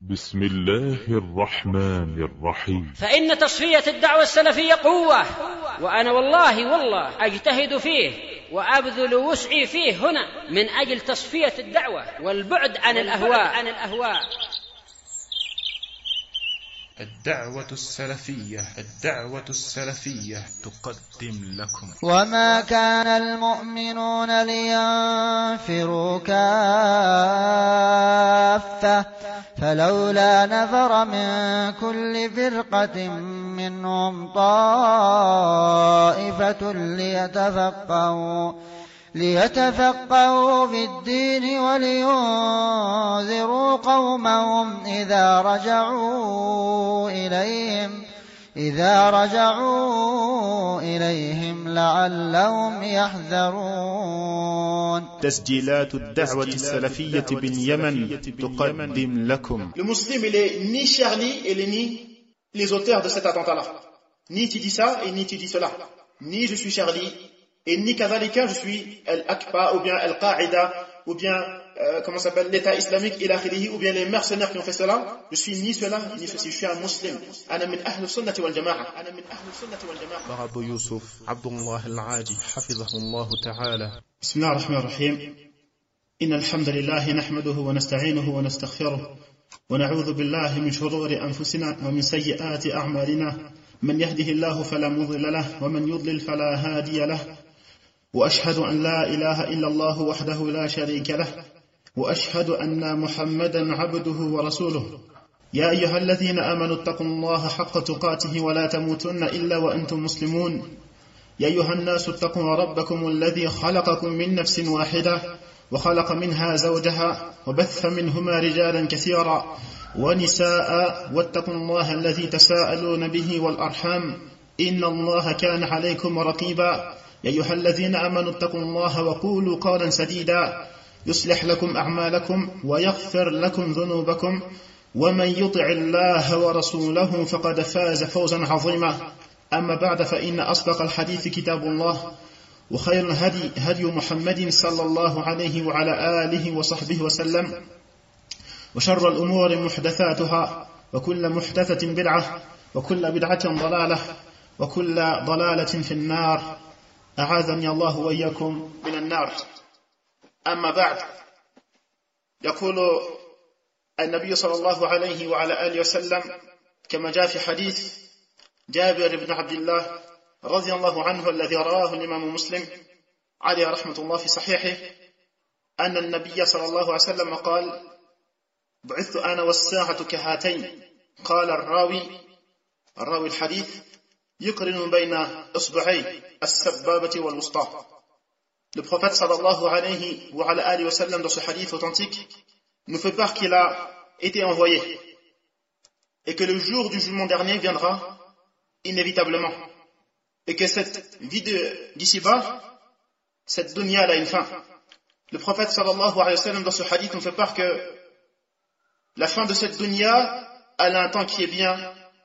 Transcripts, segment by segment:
بسم الله الرحمن الرحيم. فإن تصفية الدعوة السلفية قوة، وأنا والله أجتهد فيه وأبذل وسعي فيه هنا من أجل تصفية الدعوة والبعد عن الأهواء. الدعوة السلفية تقدم لكم. وما كان المؤمنون لينفروا كافة فلولا نفر من كل فرقة منهم طائفة ليتفقهوا في الدين ولينذروا قومهم إذا رجعوا إليهم لعلهم يحذرون. تسجيلات الدعوة السلفية باليمن تقدم لكم. Le musulman, il est ni Charlie et ni les auteurs de cet attentat-là. Ni tu dis ça et ni tu dis cela. Ni je suis Charlie et ni Kazalika je suis Al-Aqba ou bien Al-Qa'ida ou bien comment s'appelle l'État islamique ou bien les mercenaires qui ont fait cela. Je suis ni cela ni ceci. Je suis un musulman. أنا من أهل السنة والجماعة. أبو يوسف عبد الله العاجي حفظه الله تعالى. بسم الله الرحمن الرحيم. إن الحمد لله نحمده ونستعينه ونستغفره ونعوذ بالله من شرور أنفسنا ومن سيئات أعمالنا. من يهده الله فلا مضل له ومن يضلل فلا هادي له. وأشهد أن لا إله إلا الله وحده لا شريك له وأشهد أن محمدا عبده ورسوله. يا أيها الذين آمنوا اتقوا الله حق تقاته ولا تموتن إلا وأنتم مسلمون. يا أيها الناس اتقوا ربكم الذي خلقكم من نفس واحدة وخلق منها زوجها وبث منهما رجالا كثيرا ونساء واتقوا الله الذي تساءلون به والأرحام إن الله كان عليكم رقيبا. يا أيها الذين آمنوا اتقوا الله وقولوا قولا سديدا يصلح لكم أعمالكم ويغفر لكم ذنوبكم ومن يطع الله ورسوله فقد فاز فوزا عظيما. أما بعد فإن أصدق الحديث كتاب الله وخير الهدي هدي محمد صلى الله عليه وعلى آله وصحبه وسلم وشر الأمور محدثاتها وكل محدثة بدعة وكل بدعة ضلالة وكل ضلالة في النار. أعاذني الله وإياكم من النار. أما بعد يقول النبي صلى الله عليه وعلى آله وسلم كما جاء في حديث جابر بن عبد الله رضي الله عنه الذي رواه الإمام مسلم عليه رحمة الله في صحيحه أن النبي صلى الله عليه وسلم قال بعثت أنا والساعة كهاتين. قال الراوي الحديث يقرن بين إصبعي السبابة والوسطى. Le prophète sallallahu alayhi wa alihi wa sallam dans ce hadith authentique nous fait part qu'il a été envoyé et que le jour du jugement dernier viendra inévitablement et que cette vie d'ici-bas, cette dunya a une fin. Le prophète sallallahu alayhi wa sallam dans ce hadith nous fait part que la fin de cette dunya elle a un temps qui est bien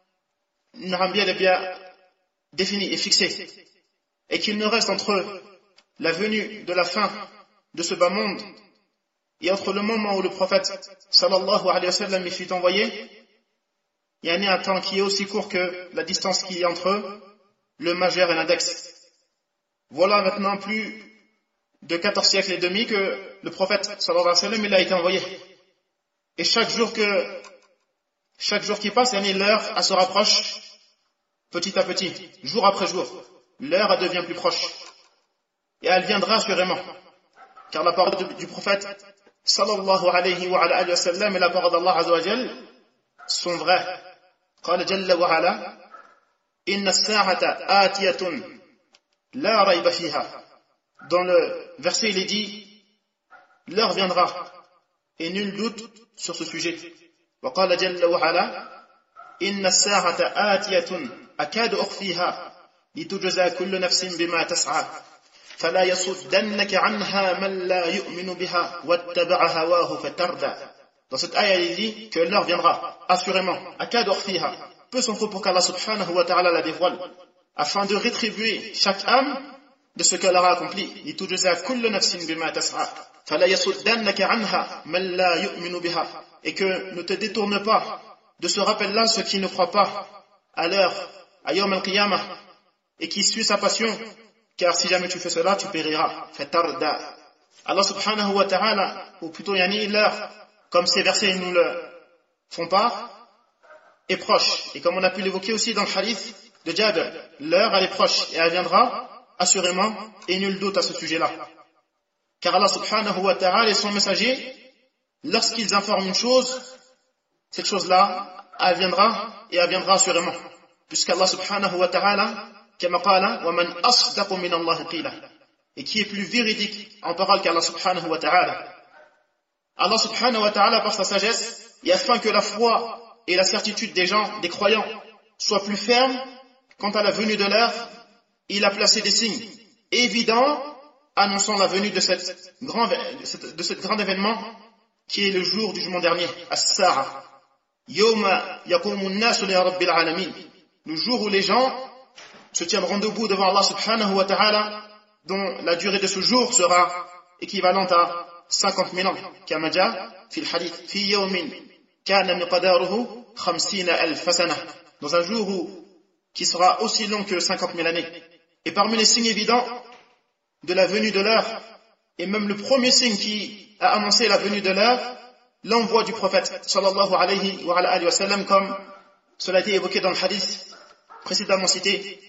défini et fixé et qu'il ne reste entre la venue de la fin de ce bas monde et entre le moment où le prophète sallallahu alayhi wa sallam y fut envoyé, il y a un temps qui est aussi court que la distance qui est entre eux, le majeur et l'index. Voilà maintenant plus de 14 siècles et demi que le prophète sallallahu alayhi wa sallam il a été envoyé. Et chaque jour qui passe, l'heure elle se rapproche petit à petit, jour après jour. L'heure elle devient plus proche. Et elle viendra assurément. Car la parole du prophète sallallahu alayhi wa sallam et la parole d'Allah azza wa jal sont vraies. قال جل وعلا إن الساعة آتية لا ريب فيها. Dans le verset il est dit l'heure viendra et nul doute sur ce sujet. وقال جل وعلا إن الساعة آتية أكاد أخفيها لتجزى كل نفس بما تسعى فلا يصدنك عنها من لا يؤمن بها واتبع هواه فتردى. Dans cette ayah, il dit que l'heure viendra, assurément, أكاد أخفيها. Peu s'en faut pour qu'Allah subhanahu wa ta'ala la dévoile, afin de rétribuer chaque âme de ce qu'elle aura accompli. لِتُجْزَى كُلُّ نَفْسٍ بِمَا تَسْعَى فَلَا يَصُدَّنَّكَ عَنْهَا مَنْ لَا يُؤْمِنُ بِهَا. Et que ne te détourne pas de ce rappel-là ceux qui ne croient pas à l'heure, à Yawm al-Qiyamah, et qui suit sa passion, car si jamais tu fais cela, tu périras. فَتَرْدَى. Allah subhanahu wa ta'ala, ou plutôt l'heure, comme ces versets nous le font part, est proche. Et comme on a pu l'évoquer aussi dans le hadith de Jabir, l'heure elle est proche et elle viendra assurément, et nul doute à ce sujet-là. Car Allah subhanahu wa ta'ala et son messager, lorsqu'ils informent une chose, cette chose-là, elle viendra assurément. Puisqu'Allah subhanahu wa ta'ala, كما قال ومن أصدق من الله قيلا, et qui est plus véridique en parole qu'Allah subhanahu wa ta'ala. Allah subhanahu wa ta'ala, par sa sagesse, et afin que la foi et la certitude des gens, des croyants, soient plus fermes quant à la venue de l'heure, il a placé des signes évidents annonçant la venue de cet grand événement qui est le jour du jugement dernier, As-Sa'a. Yawma yaqumu an-nasu li rabbil alamin. Le jour où les gens se tiendront debout devant Allah subhanahu wa ta'ala, dont la durée de ce jour sera équivalente à 50 000 ans. Kama jaa fi al-hadith fi yawmin kana miqdaruhu 50,000 sana. Dans un jour qui sera aussi long que 50 000 années. Et parmi les signes évidents de la venue de l'heure, et même le premier signe qui a annoncé la venue de l'heure, l'envoi du prophète sallallahu alayhi wa sallam, comme cela a été évoqué dans le hadith précédemment cité.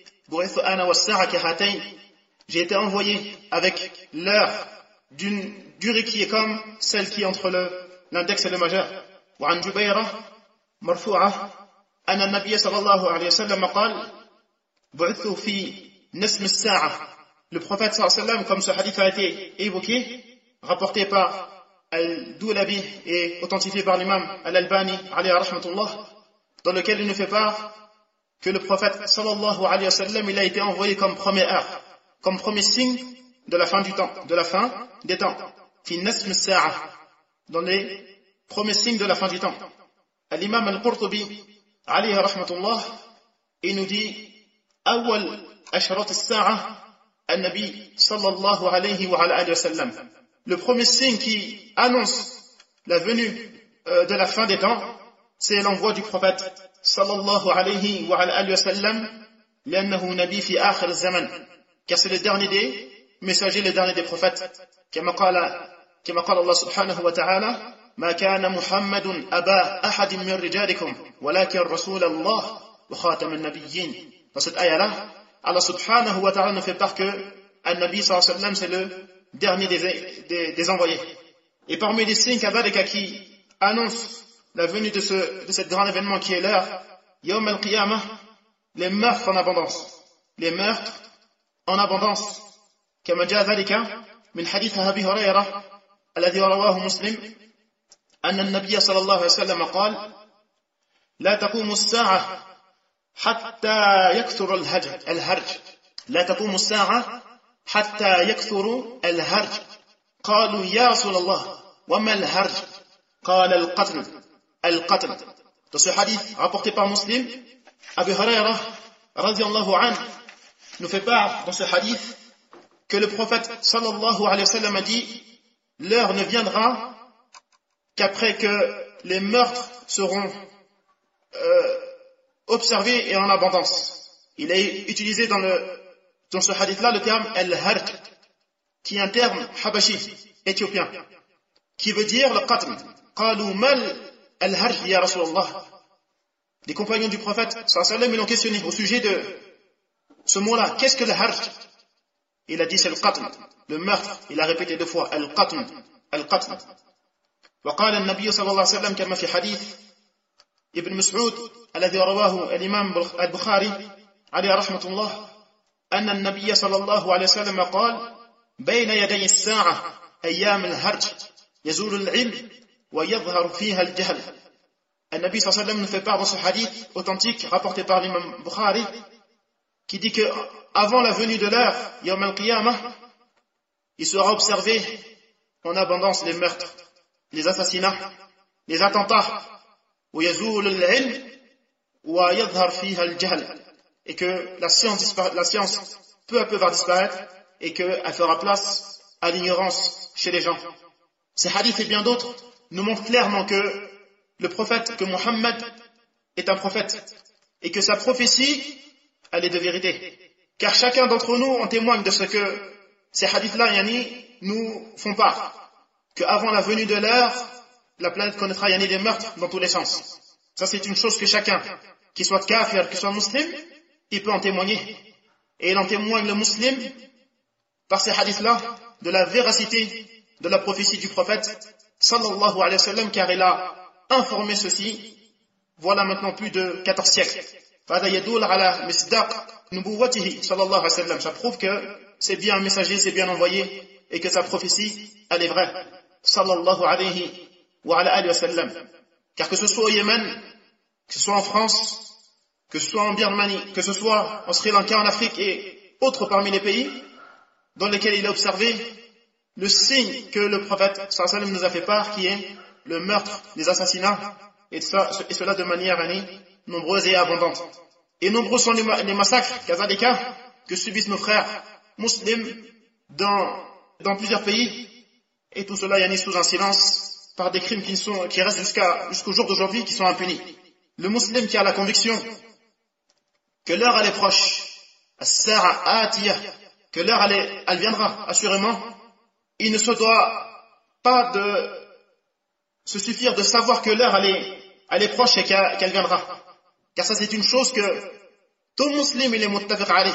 J'ai été envoyé avec l'heure d'une durée qui est comme celle qui est entre l'index et le majeur. وعن جبيرة مرفوعة أن النبي صلى الله عليه وسلم قال بعثت في نسم الساعة. Le prophète sallallahu alayhi wa sallam, comme ce hadith a été évoqué, rapporté par Al-Doulabi et authentifié par l'imam Al-Albani alayhi rahmatullah, dans lequel il nous fait part que le prophète sallallahu alayhi wa sallam, il a été envoyé comme première heure, comme premier signe de la fin du temps, de la fin des temps. Fi nasm as-sa'a, dans les premiers signes de la fin du temps. L'imam Al-Qurtubi alayhi rahmatullah, il nous dit awwal ashrat as-sa'a an-nabi sallallahu alayhi wa sallam. Le premier signe qui annonce la venue de la fin des temps, c'est l'envoi du prophète sallallahu alayhi wa sallam, لأنه نبي في آخر الزمن, car c'est le dernier des messagers, le dernier des prophètes. كما قال الله سبحانه وتعالى ما كان محمد أبا أحد من رجالكم ولكن رسول الله وخاتم النبيين. Dans cette ayah-là, Allah subhanahu wa ta'ala nous fait part que An-Nabi sallallahu alayhi wa sallam, c'est le dernier des envoyés. Et parmi les signes kadhalika qui annoncent la venue de cet grand événement qui est l'heure, Yawm al-Qiyamah, les meurtres en abondance. Les meurtres en abondance. كما جاء ذلك من حديث أبي هريرة الذي رواه مسلم أن النبي صلى الله عليه وسلم قال لا تقوم الساعة حتى يكثر الهرج. لا تقوم الساعة حتى يكثر الهرج. قالوا يا رسول الله وما الهرج؟ قال القتل. Dans ce hadith rapporté par Muslim, Abu Hurairah radiyallahu anhu nous fait part dans ce hadith que le prophète sallallahu alayhi wa sallam a dit l'heure ne viendra qu'après que les meurtres seront observés et en abondance. Il a utilisé dans ce hadith-là le terme al-harj, qui est un terme habashi, éthiopien, qui veut dire le qatl. قالوا mal al-harj ya Rasulallah. Les compagnons du prophète sallallahu alayhi wa sallam, ils l'ont questionné au sujet de ce mot-là. Qu'est-ce que le harj? Il a dit c'est le qatl, le meurtre. Il a répété 2 fois al-qatl. وقال النبي صلى الله عليه وسلم كما في حديث ابن مسعود الذي رواه الإمام البخاري عليه رحمة الله أن النبي صلى الله عليه وسلم قال بين يدي الساعة أيام الهرج يزول العلم ويظهر فيها الجهل. النبي صلى الله عليه وسلم nous fait part dans ce hadith authentique rapporté par l'imam Bukhari qui dit que avant la venue de l'heure, Yawm al-Qiyamah, il sera observé en abondance les meurtres, les assassinats, les attentats, ويزول العلم ويظهر فيها الجهل, et que la science peu à peu va disparaître et qu'elle fera place à l'ignorance chez les gens. Ces hadiths et bien d'autres nous montrent clairement que le prophète, que Mohammed est un prophète et que sa prophétie, elle est de vérité. Car chacun d'entre nous en témoigne de ce que ces hadiths-là, nous font part. Qu'avant la venue de l'heure, la planète connaîtra des meurtres dans tous les sens. Ça, c'est une chose que chacun, qu'il soit kafir, qu'il soit musulman, il peut en témoigner. Et il en témoigne le musulman par ces hadiths-là de la véracité de la prophétie du prophète sallallahu alayhi wa sallam, car il a informé ceci voilà maintenant plus de 14 siècles. Ça prouve que c'est bien un messager, c'est bien envoyé et que sa prophétie, elle est vraie. Sallallahu alayhi wa sallam. Car que ce soit au Yémen, que ce soit en France, que ce soit en Birmanie, que ce soit en Sri Lanka, en Afrique et autres parmi les pays dans lesquels il a observé le signe que le prophète sallallahu alayhi wa sallam nous a fait part, qui est le meurtre, les assassinats, et cela de manière nombreuse et abondante. Et nombreux sont les massacres, kazalika, que subissent nos frères musulmans dans plusieurs pays, et tout cela sous un silence, par des crimes qui restent jusqu'au jour d'aujourd'hui, qui sont impunis. Le musulman qui a la conviction que l'heure elle est proche, as-sa'a atiyah, que l'heure elle viendra assurément, il ne se doit pas de se suffire de savoir que l'heure elle est proche et qu'elle viendra. Car ça c'est une chose que tout musulman il est muttafiq alayh.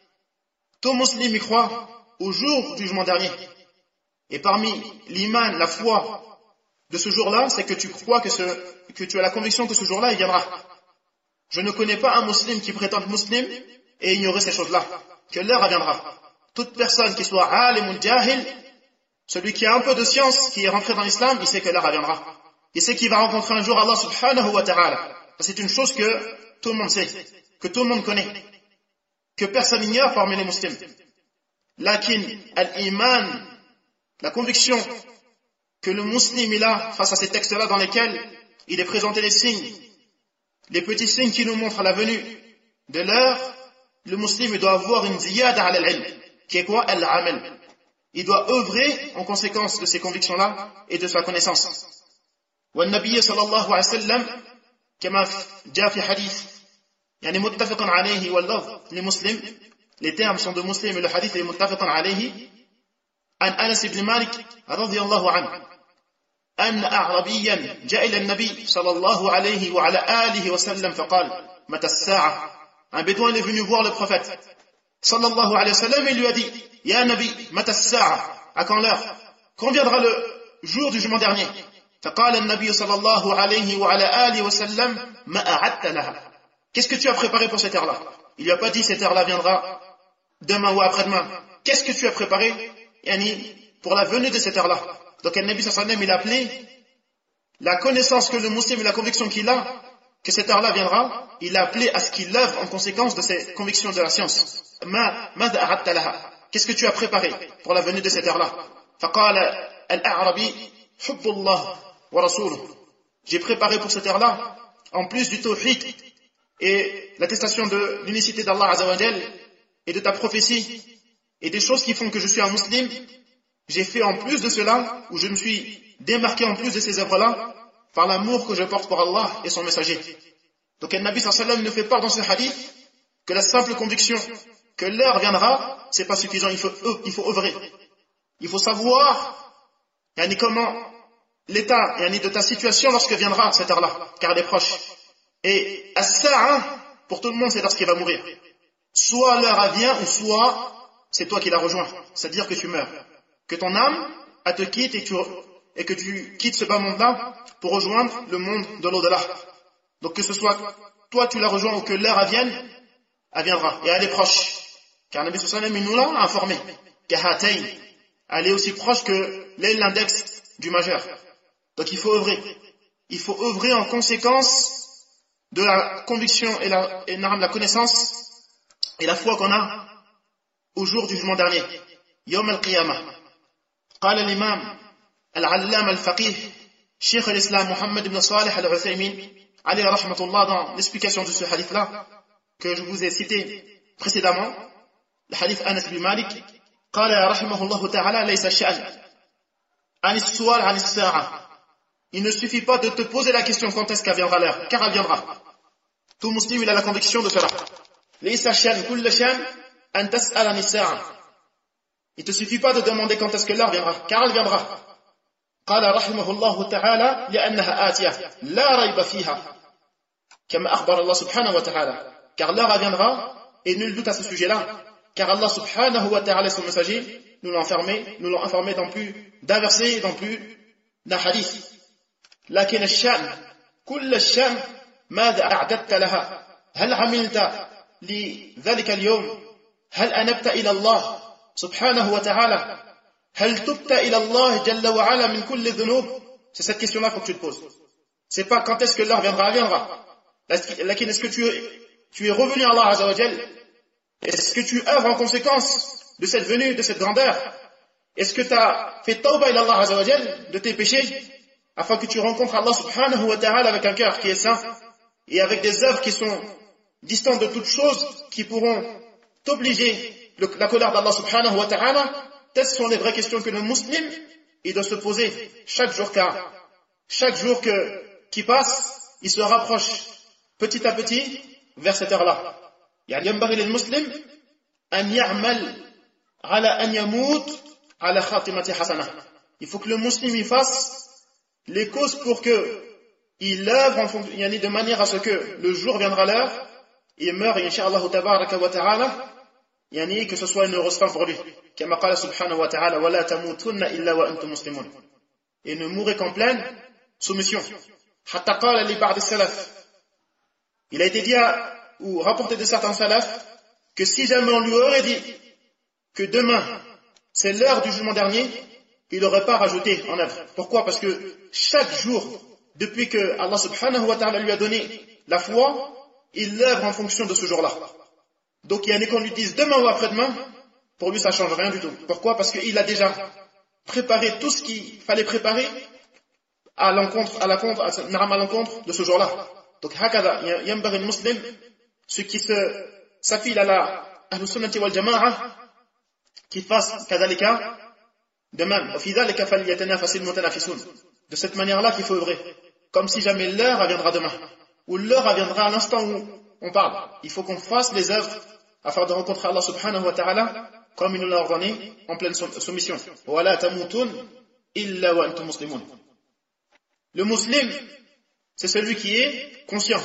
Tout musulman y croit au jour du jugement dernier. Et parmi l'iman, la foi de ce jour-là, c'est que tu crois que tu as la conviction que ce jour-là il viendra. Je ne connais pas un musulman qui prétend musulman et ignorer ces choses-là, que l'heure viendra. Toute personne qui soit alim ou jahil, celui qui a un peu de science, qui est rentré dans l'islam, il sait que l'heure viendra. Il sait qu'il va rencontrer un jour Allah subhanahu wa ta'ala. C'est une chose que tout le monde sait, que tout le monde connaît, que personne n'ignore parmi les musulmans. Lakin al-iman, la conviction que le musulman il a face à ces textes-là dans lesquels il est présenté les signes, les petits signes qui nous montrent la venue de l'heure, le musulman doit avoir une ziyada ala al-ilm, qui est quoi? Al-amal. Il doit œuvrer en conséquence de ces convictions-là et de sa connaissance. والنبي صلى الله عليه وسلم كما جاء في حديث متفق عليه واللفظ لمسلم, les termes sont de Muslim et le hadith est متفق عليه, عن أنس بن مالك رضي الله عنه أن أعربيا جاء إلى النبي صلى الله عليه وعلى آله وسلم فقال متى الساعة. Un bédouin est venu voir le prophète sallallahu alayhi wa sallam et lui a dit: Ya Nabi, mata as-sa'a, à quand l'heure? Quand viendra le jour du jugement dernier? فقال النبي صلى الله عليه وعلى آله وسلم ما أعدت لها. Qu'est-ce que tu as préparé pour cette heure-là? Il lui a pas dit cette heure-là viendra demain ou après-demain. Qu'est-ce que tu as préparé pour la venue de cette heure-là? Donc le Nabi sallallahu alayhi wa sallam il a appelé la connaissance que le musulman et la conviction qu'il a que cette heure-là viendra, il a appelé à ce qu'il œuvre en conséquence de ses convictions de la science. Qu'est-ce que tu as préparé pour la venue de cette heure-là? J'ai préparé pour cette heure-là, en plus du tawhid et l'attestation de l'unicité d'Allah Azza wa Jal et de ta prophétie et des choses qui font que je suis un musulman, j'ai fait en plus de cela, où je me suis démarqué en plus de ces œuvres-là, par l'amour que je porte pour Allah et son messager. Donc le Nabi sallallahu alayhi wa sallam ne fait pas dans ce hadith que la simple conviction que l'heure viendra, c'est pas suffisant, il faut œuvrer. Il faut savoir comment l'état de ta situation lorsque viendra cette heure-là, car elle est proche. Et as-sa'a, pour tout le monde, c'est lorsqu'il va mourir. Soit l'heure vient, ou soit c'est toi qui la rejoins, c'est-à-dire que tu meurs. Que ton âme, elle te quitte et que tu quittes ce bas monde-là pour rejoindre le monde de l'au-delà. Donc que ce soit toi tu la rejoins ou que l'heure vienne, elle viendra et elle est proche. Car Nabi sallallahu alayhi wa sallam nous l'a informé qu'Ahatayn, elle est aussi proche que l'index du majeur. Donc il faut œuvrer. Il faut œuvrer en conséquence de la conviction et la connaissance et la foi qu'on a au jour du jugement dernier. Yawm al-Qiyamah. قال الإمام العلامة الفقيه Cheikh al-Islam Mohammed ibn Salih al-Uthaymin alayhi rahmatullah, dans l'explication de ce hadith-là que je vous ai cité précédemment, le hadith Anas bin Malik, قال رحمه الله تعالى ليس الشأن عن السؤال عن الساعة. Il ne suffit pas de te poser la question quand est-ce qu'elle viendra l'heure, car elle viendra. Tout musulman il a la conviction de cela. ليس الشأن كل شأن أن تسأل عن الساعة. Il ne te suffit pas de demander quand est-ce que l'heure viendra, car elle viendra. قال رحمه الله تعالى لأنها آتية لا ريب فيها كما أخبر الله سبحانه وتعالى. Car l'heure viendra et nul doute à ce sujet-là. Car Allah subhanahu wa ta'ala et son messager nous l'ont informé dans plus d'un verset et dans plus d'un hadith. لكن الشأن كل الشأن ماذا أعددت لها؟ هل عملت لذلك اليوم؟ هل أنبت إلى الله سبحانه وتعالى؟ هل تبت إلى الله جل وعلا من كل الذنوب؟ C'est cette question-là qu'il faut que tu te poses. C'est pas quand est-ce que l'heure viendra, elle viendra. لكن est-ce que tu es revenu à Allah Azza wa Jal? Est-ce que tu œuvres en conséquence de cette venue, de cette grandeur? Est-ce que tu as fait tawba ila Allah Azza wa Jal de tes péchés afin que tu rencontres Allah subhanahu wa ta'ala avec un cœur qui est saint et avec des œuvres qui sont distantes de toutes choses qui pourront t'obliger la colère d'Allah subhanahu wa ta'ala? Telles sont les vraies questions que le musulman il doit se poser chaque jour, car chaque jour qui passe, il se rapproche petit à petit vers cette heure-là. يعني ينبغي للمسلم أن يعمل على أن يموت على خاتمة حسنة. Il faut que le musulman il fasse les causes pour que il œuvre de manière à ce que le jour viendra l'heure, il meurt et incha'Allah tabaraka wa ta'ala que ce soit une heureuse fin pour lui. كما قال سبحانه وتعالى ولا تموتن إلا وأنتم مسلمون. Et ne mourrez qu'en pleine soumission. حتى قال لبعض السلف. Il a été dit ou rapporté de certains salafs que si jamais on lui aurait dit que demain c'est l'heure du jugement dernier, il n'aurait pas rajouté en œuvre. Pourquoi? Parce que chaque jour, depuis que Allah subhanahu wa ta'ala lui a donné la foi, il œuvre en fonction de ce jour-là. Donc il y en a qu'on lui dise demain ou après-demain, pour lui ça ne change rien du tout. Pourquoi? Parce qu'il a déjà préparé tout ce qu'il fallait préparer à l'encontre de ce jour-là. Donc hakada yanbaghi al-muslim, ceux qui s'affilent à la Ahlus Sunnati wal Jama'a, qui fassent kadhalika de même. De cette manière-là qu'il faut œuvrer. Comme si jamais l'heure viendra demain. Ou l'heure viendra à l'instant où on parle. Il faut qu'on fasse les œuvres afin de rencontrer Allah subhanahu wa ta'ala comme il nous l'a ordonné en pleine soumission. وَلَا تَمُوتُنْ إِلَّا وَأَنْتُمْ مُسْلِمُونَ. Le musulman, c'est celui qui est conscient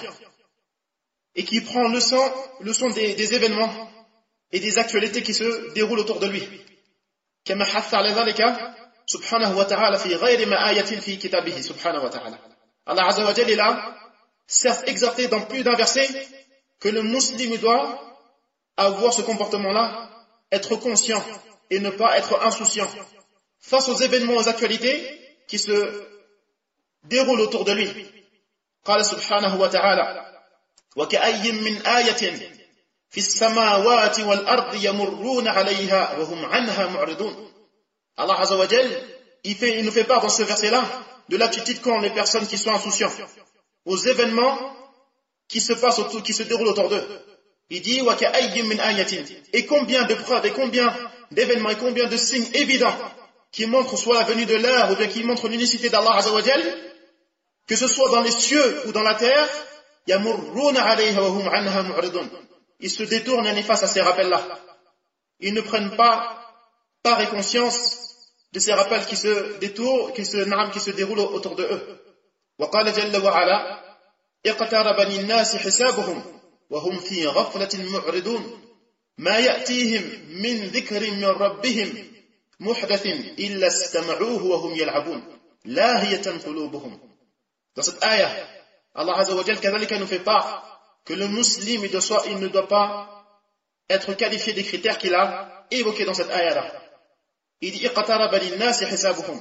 et qui prend leçon des événements et des actualités qui se déroulent autour de lui. كما حث على ذلك سبحانه وتعالى في غير ما آية في كتابه سبحانه وتعالى. Allah Azza wa Jalla a certes exhorté dans plus d'un verset que le musulman doit avoir ce comportement-là, être conscient et ne pas être insouciant face aux événements, aux actualités qui se déroulent autour de lui. قال سبحانه وتعالى وكأي من آية في السماوات والأرض يمرون عليها وهم عنها معرضون. Allah Azza wa Jal, il nous fait part dans ce verset-là de l'attitude qu'ont les personnes qui sont insouciants aux événements qui se passent qui se déroulent autour d'eux. Il dit وكأي من آية, et combien de preuves et combien d'événements et combien de signes évidents qui montrent soit la venue de l'heure ou bien qui montrent l'unicité d'Allah Azza wa Jal, que ce soit dans les cieux ou dans la terre, يمرون عليها وهم عنها معرضون. Ils se détournent face à ces rappels-là. Ils ne prennent pas part et conscience de ces rappels qui se déroulent autour de eux. وقال جل وعلا اقترب للناس حسابهم وهم في غفلة معرضون ما يأتيهم من ذكر من ربهم محدث إلا استمعوه وهم يلعبون لاهية قلوبهم. Dans cette ayah, Allah Azza wa Jal kadhalika nous fait part que le musulman il ne doit pas être qualifié des critères qu'il a évoqués dans cette ayah-là. Il dit iqtaraba linnasi hisabuhum.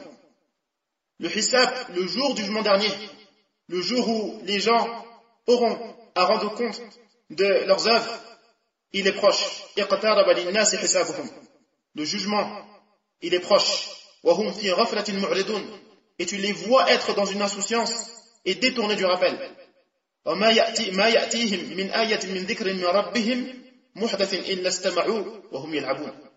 Le hisab, le jour du jugement dernier, le jour où les gens auront à rendre compte de leurs œuvres, il est proche. Iqtaraba linnasi hisabuhum. Le jugement, il est proche. Wa hum fi ghaflatin mu'ridun. Et tu les vois être dans une insouciance et détournés du rappel. وما يأتيهم من آية من ذكر من ربهم محدث إلا استمعوا وهم يلعبون.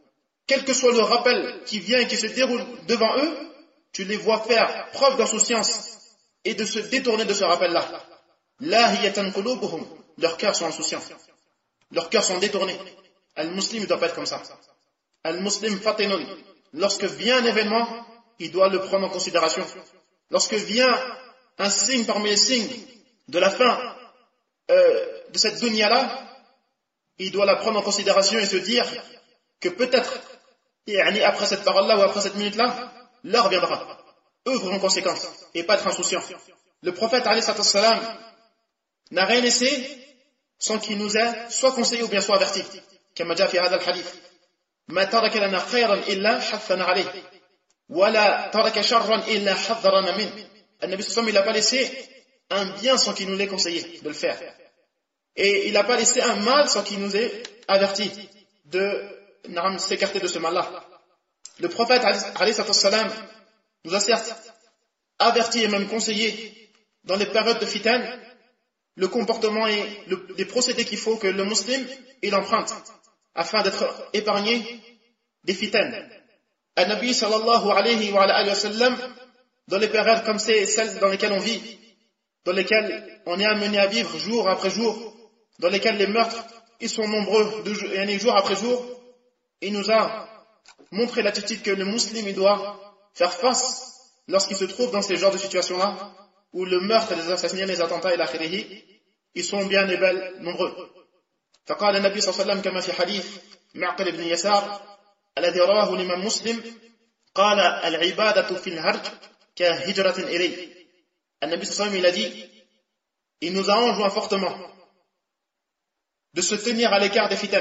quel que soit le rappel qui vient et qui se déroule devant eux, tu les vois faire preuve d'insouciance et de se détourner de ce rappel-là. Lahiyatan qulubuhum, leurs cœurs sont insouciants, leurs cœurs sont détournés. Al-Muslim ne doit pas être comme ça. Al-Muslim fatinun, lorsque vient un événement, il doit le prendre en considération. Lorsque vient un signe parmi les signes de la fin de cette dunya-là, il doit la prendre en considération et se dire que peut-être, après cette parole-là ou après cette minute-là, l'heure viendra. Œuvre en conséquence et pas être insouciant. Le prophète alayhi salam n'a rien laissé sans qu'il nous ait soit conseillé ou bien soit averti. Comme dit في هذا الحديث ما ترك لنا خيرا إلا حثنا عليه ولا ترك شرا إلا حذرنا منه. Le Nabi sallallahu alayhi wa sallam, il n'a pas laissé un bien sans qu'il nous l'ait conseillé de le faire. Et il n'a pas laissé un mal sans qu'il nous ait averti de s'écarter de ce mal-là. Le prophète alayhi salam nous a certes averti et même conseillé dans les périodes de fitan le comportement et les procédés qu'il faut que le musulman il emprunte afin d'être épargné des fitan. Al-Nabi sallallahu alayhi wa sallam, dans les périodes comme celles dans lesquelles on vit, dans lesquelles on est amené à vivre jour après jour, dans lesquelles les meurtres ils sont nombreux jour après jour, il nous a montré l'attitude que le musulman il doit faire face lorsqu'il se trouve dans ces genres de situations-là, où le meurtre, les assassinats, les attentats et l'akhirihi, ils sont bien et belles nombreux. فقال النبي صلى الله عليه وسلم كما في حديث معقل بن يسار الذي رواه الإمام مسلم قال العبادة في الهرج كهجرة إلي. النبي صلى الله عليه وسلم il a dit, il nous a enjoint fortement de se tenir à l'écart des fitan,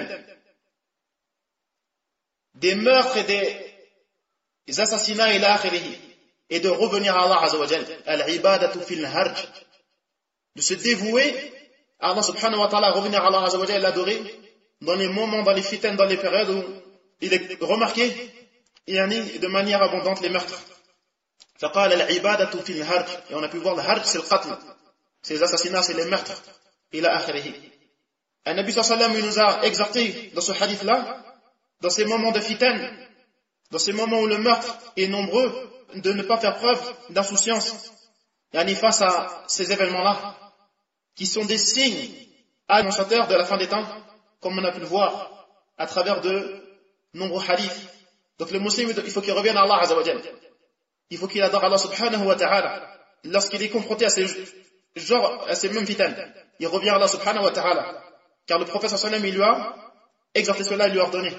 des meurtres et des assassinats et l'akhirihi, et de revenir à Allah Azza wa Jal, al-ibadatu fil harj, de se dévouer à Allah subhanahu wa ta'ala, revenir à Allah Azza wa Jal et l'adorer dans les moments, dans les fitans, dans les périodes où il est remarqué de manière abondante les meurtres. فقال العبادة في الهرج, et on a pu voir le harj c'est le qatl, c'est les assassinats, c'est les meurtres, ila akhirihi. Un Nabi sallallahu alayhi wa sallam il nous a exhorté dans ce hadith là, dans ces moments de fitan, dans ces moments où le meurtre est nombreux, de ne pas faire preuve d'insouciance face à ces événements-là, qui sont des signes annonçateurs de la fin des temps, comme on a pu le voir à travers de nombreux hadiths. Donc le musulman, il faut qu'il revienne à Allah Azza wa Jal. Il faut qu'il adore Allah subhanahu wa ta'ala. Lorsqu'il est confronté à ces mêmes fitans, il revient à Allah subhanahu wa ta'ala. Car le prophète sallallahu alayhi wa sallam, il lui a exhorté cela, il lui a ordonné.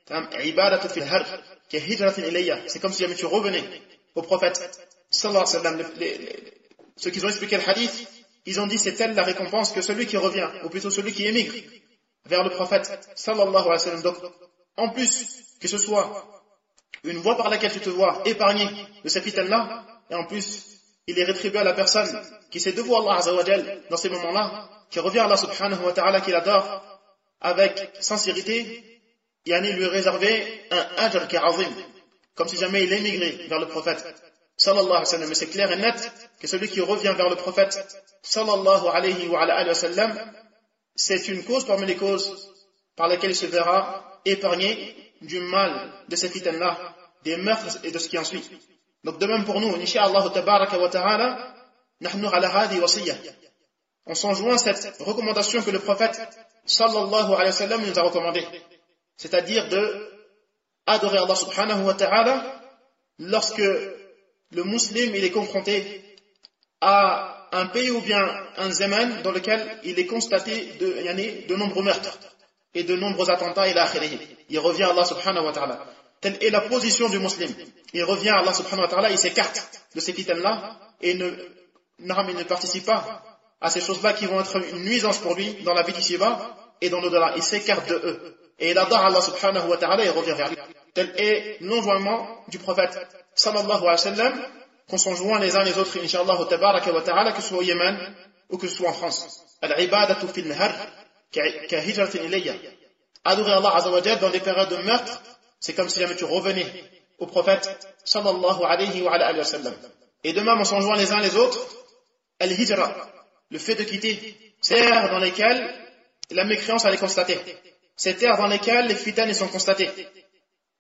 C'est comme si jamais tu revenais au prophète sallallahu alayhi wa sallam. Ceux qui ont expliqué le hadith, ils ont dit c'est telle la récompense que celui qui revient, ou plutôt celui qui émigre vers le prophète sallallahu alayhi wa sallam. Donc, en plus que ce soit une voie par laquelle tu te vois épargné de cette fitane-là, et en plus il est rétribué à la personne qui s'est dévouée à Allah Azza wa Jal dans ces moments-là, qui revient à Allah subhanahu wa ta'ala, qui l'adore avec sincérité, et lui réserver un ajr qui est azim, comme si jamais il émigrait vers le prophète sallallahu alayhi wa sallam. Mais c'est clair et net que celui qui revient vers le prophète sallallahu alayhi wa sallam, c'est une cause parmi les causes par lesquelles il se verra épargné du mal de cette fitane-là, des meurtres et de ce qui en suit. Donc de même pour nous, incha'Allah tabaraka wa ta'ala, nahnu ala hadi wasiyya. On s'enjoint cette recommandation que le prophète sallallahu alayhi wa sallam nous a recommandée, c'est-à-dire de adorer Allah subhanahu wa ta'ala lorsque le musulman il est confronté à un pays ou bien un zaman dans lequel il est constaté de nombreux meurtres et de nombreux attentats et l'akhirihi. Il revient à Allah subhanahu wa ta'ala. Telle est la position du musulman. Il revient à Allah subhanahu wa ta'ala, il s'écarte de ces fitanes-là et il ne participe pas à ces choses-là qui vont être une nuisance pour lui dans la vie d'ici-bas et dans l'au-delà. Il s'écarte de eux. Et il adore Allah subhanahu wa ta'ala et revient vers lui. Tel est l'enjoinement du prophète sallallahu alayhi wa sallam, qu'on s'enjoint les uns les autres, incha'Allah tabaraka wa ta'ala, que ce soit au Yémen ou que ce soit en France. Al-ibadatu fil harj ka hijratin ilayya. Adorer Allah Azza wa Jal dans des périodes de meurtre, c'est comme si jamais tu revenais au prophète sallallahu alayhi wa sallam. Et de même on s'enjoint les uns les autres, al-hijra, le fait de quitter ces terres dans lesquelles la mécréance elle est constatée, ces terres dans lesquelles les fitanes sont constatées,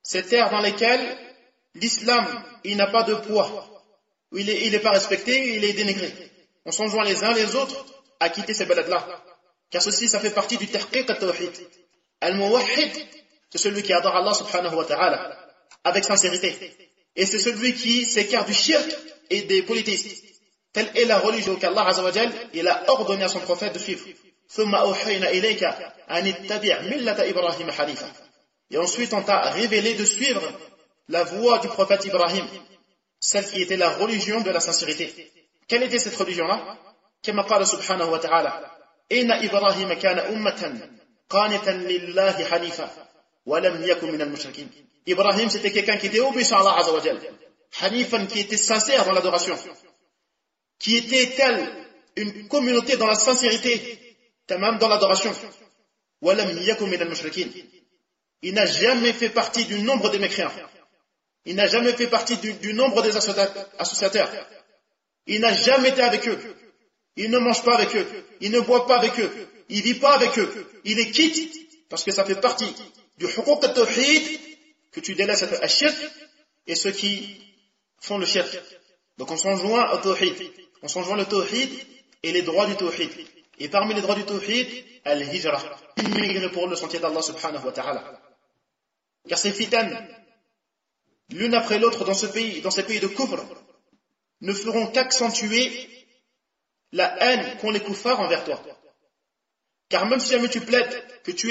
ces terres dans lesquelles l'islam, il n'a pas de poids, où il est pas respecté, il est dénigré. On s'enjoint les uns les autres à quitter ces balades-là. Car ceci, ça fait partie du tahqiq al-tawhid. Al-muwahhid, c'est celui qui adore Allah subhanahu wa ta'ala, avec sincérité. Et c'est celui qui s'écarte du shirk et des polythéistes. Telle est la religion qu'Allah azza wa jal, il a ordonné à son prophète de suivre. ثُمَّ أَوْحَيْنَا إِلَيْكَ أَنِ اتَّبِعْ مِلَّةَ إِبْرَاهِيمَ حَنِيفًا. Et ensuite, on t'a révélé de suivre la voie du prophète Ibrahim, celle qui était la religion de la sincérité. Quelle était cette religion-là? كما قال سبحانه وتعالى إن إبراهيم كان أمة قانتا لله حنيفا ولم يكن من المشركين. Ibrahim, c'était quelqu'un qui était obéissant à Allah azza wa jal, Hanifan, qui était sincère dans l'adoration, qui était tel une communauté dans la sincérité, même dans l'adoration. ولم يكن من المشركين. Il n'a jamais fait partie du nombre des mécréants. Il n'a jamais fait partie du nombre des associateurs. Il n'a jamais été avec eux. Il ne mange pas avec eux. Il ne boit pas avec eux. Il ne vit pas avec eux. Il les quitte parce que ça fait partie du huquq al-tawhid que tu délaisses à shirk et ceux qui font le shirk. Donc on s'enjoint au tawhid. On s'enjoint le tawhid et les droits du tawhid. Et parmi les droits du tawhid, al-hijra. Immigrer pour le sentier d'Allah subhanahu wa ta'ala. Car ces fitan, l'une après l'autre dans ces pays de kufr, ne feront qu'accentuer la haine qu'ont les kuffars envers toi. Car même si jamais tu plaides que tu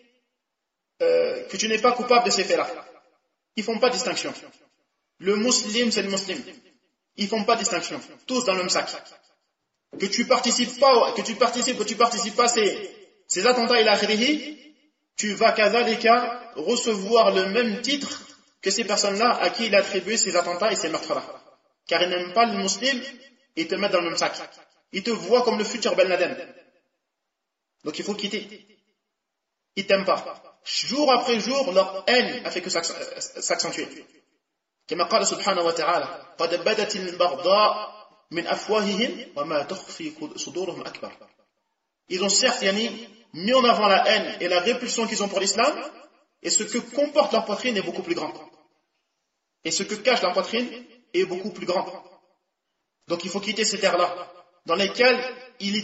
n'es pas coupable de ces faits-là, ils font pas distinction. Le musulman, c'est le musulman. Ils font pas distinction. Tous dans le même sac. Que tu participes pas, ces attentats ila akhirihi, tu vas kadhalika recevoir le même titre que ces personnes-là à qui il a attribué ces attentats et ces meurtres-là. Car ils n'aiment pas le musulman, ils te mettent dans le même sac. Ils te voient comme le futur Ben Laden. Donc il faut quitter. Ils t'aiment pas. Jour après jour, leur haine a fait que s'accentuer. كما قال سبحانه وتعالى قد بدت البغضاء من أفواههم وما تخفي صدورهم أكبر. Ils ont certes mis en avant la haine et la répulsion qu'ils ont pour l'islam, et ce que comporte leur poitrine est beaucoup plus grand. Et ce que cache leur poitrine est beaucoup plus grand. Donc il faut quitter ces terres-là, dans lesquelles il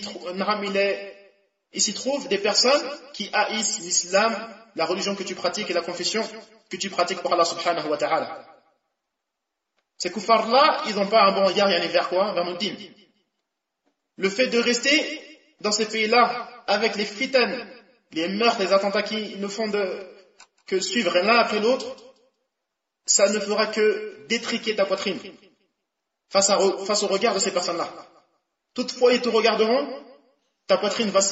s'y trouve des personnes qui haïssent l'islam, la religion que tu pratiques et la confession que tu pratiques pour Allah subhanahu wa ta'ala. Ces kuffars-là, ils n'ont pas un bon regard vers quoi? Vers notre dîn. Le fait de rester dans ces pays-là avec les fitan, les meurtres, les attentats qui ne font que suivre l'un après l'autre, ça ne fera que détriquer ta poitrine face au regard de ces personnes-là. Toutefois, ils te regarderont, ta poitrine va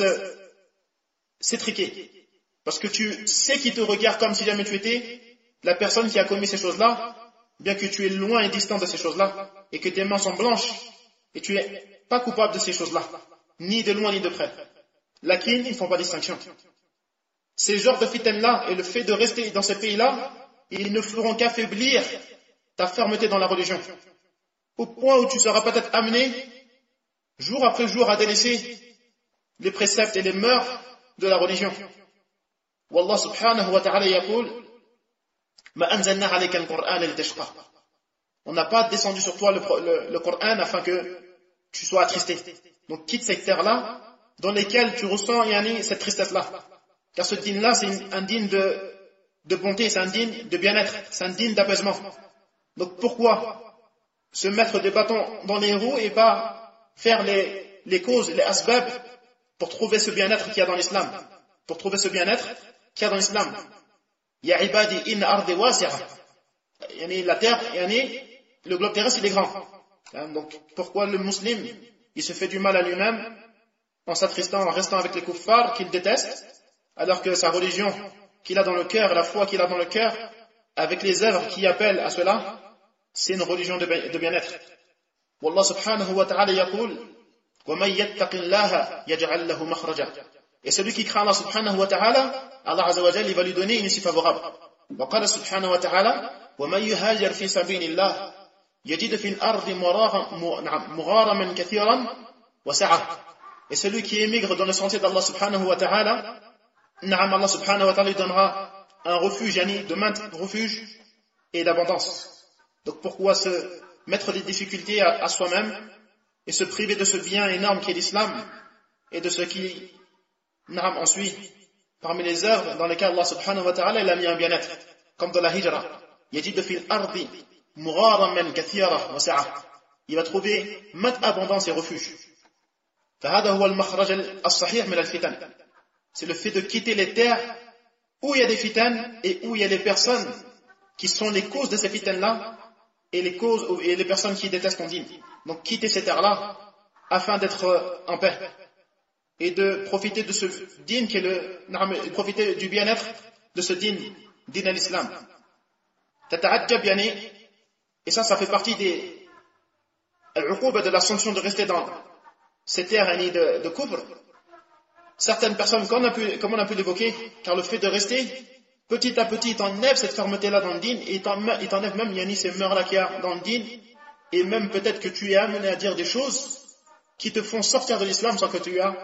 s'étriquer. Parce que tu sais qu'ils te regardent comme si jamais tu étais la personne qui a commis ces choses-là, bien que tu es loin et distant de ces choses-là, et que tes mains sont blanches, et tu n'es pas coupable de ces choses-là, ni de loin ni de près. Lakin, ils ne font pas distinction. Ces genres de fitan-là, et le fait de rester dans ces pays-là, ils ne feront qu'affaiblir ta fermeté dans la religion, au point où tu seras peut-être amené, jour après jour, à délaisser les préceptes et les mœurs de la religion. Wallah subhanahu wa ta'ala yaqul Ma anzalna alayka al-Qur'an litashqa. On n'a pas descendu sur toi le Coran afin que tu sois attristé. Donc quitte cette terre-là dans lesquelles tu ressens cette tristesse-là. Car ce dîn-là, c'est un dîn de bonté, c'est un dîn de bien-être, c'est un dîn d'apaisement. Donc pourquoi se mettre des bâtons dans les roues et pas faire les causes, les asbab pour trouver ce bien-être qu'il y a dans l'islam? Pour trouver ce bien-être qu'il y a dans l'islam. Ya ibadi inna ardi wasi'a. La terre, le globe terrestre, il est grand. Donc, pourquoi le musulman, il se fait du mal à lui-même en s'attristant, en restant avec les kuffars qu'il déteste, alors que sa religion qu'il a dans le cœur, la foi qu'il a dans le cœur, avec les œuvres qui appellent à cela, c'est une religion de bien-être. Wallah subhanahu wa ta'ala yaqul wa man yattaqillaha yaj'al lahu makhraja. Et celui qui craint Allah subhanahu wa ta'ala, Allah azza wa jalla, il va lui donner une issue favorable. Wa qala subhanahu wa ta'ala wa man yuhajir fi sabilillah yajid fi al-ardi mugharaman kathiran wa sa'a. Et celui qui émigre dans le sentier d'Allah subhanahu wa ta'ala, Allah subhanahu wa ta'ala lui donnera un refuge, de maintes refuges et d'abondance. Donc pourquoi se mettre des difficultés à soi-même et se priver de ce bien énorme qui est l'islam et de ce qui en suit parmi les œuvres dans lesquelles Allah subhanahu wa ta'ala a mis un bien-être, comme dans la hijra. Yajid fil ardi mugharaman kathira wa sa'a. Il va trouver maintes abondance et refuge. فهذا هو المخرج الصحيح من الفتن. C'est le fait de quitter les terres où il y a des fitanes et où il y a les personnes qui sont les causes de ces fitanes-là et les personnes qui détestent ton dîn. Donc quitter ces terres-là afin d'être en paix et de profiter de ce dîn qui est profiter du bien-être de ce dîn à l'islam. Tata'ajjab et ça fait partie des al-uquba de la sanction de rester dans ces terres de kufr. Certaines personnes, comme on a pu l'évoquer, car le fait de rester, petit à petit, il t'enlève cette fermeté-là dans le dîn, et il t'enlève même ces mœurs-là qu'il y a dans le dîn, et même peut-être que tu es amené à dire des choses qui te font sortir de l'islam sans que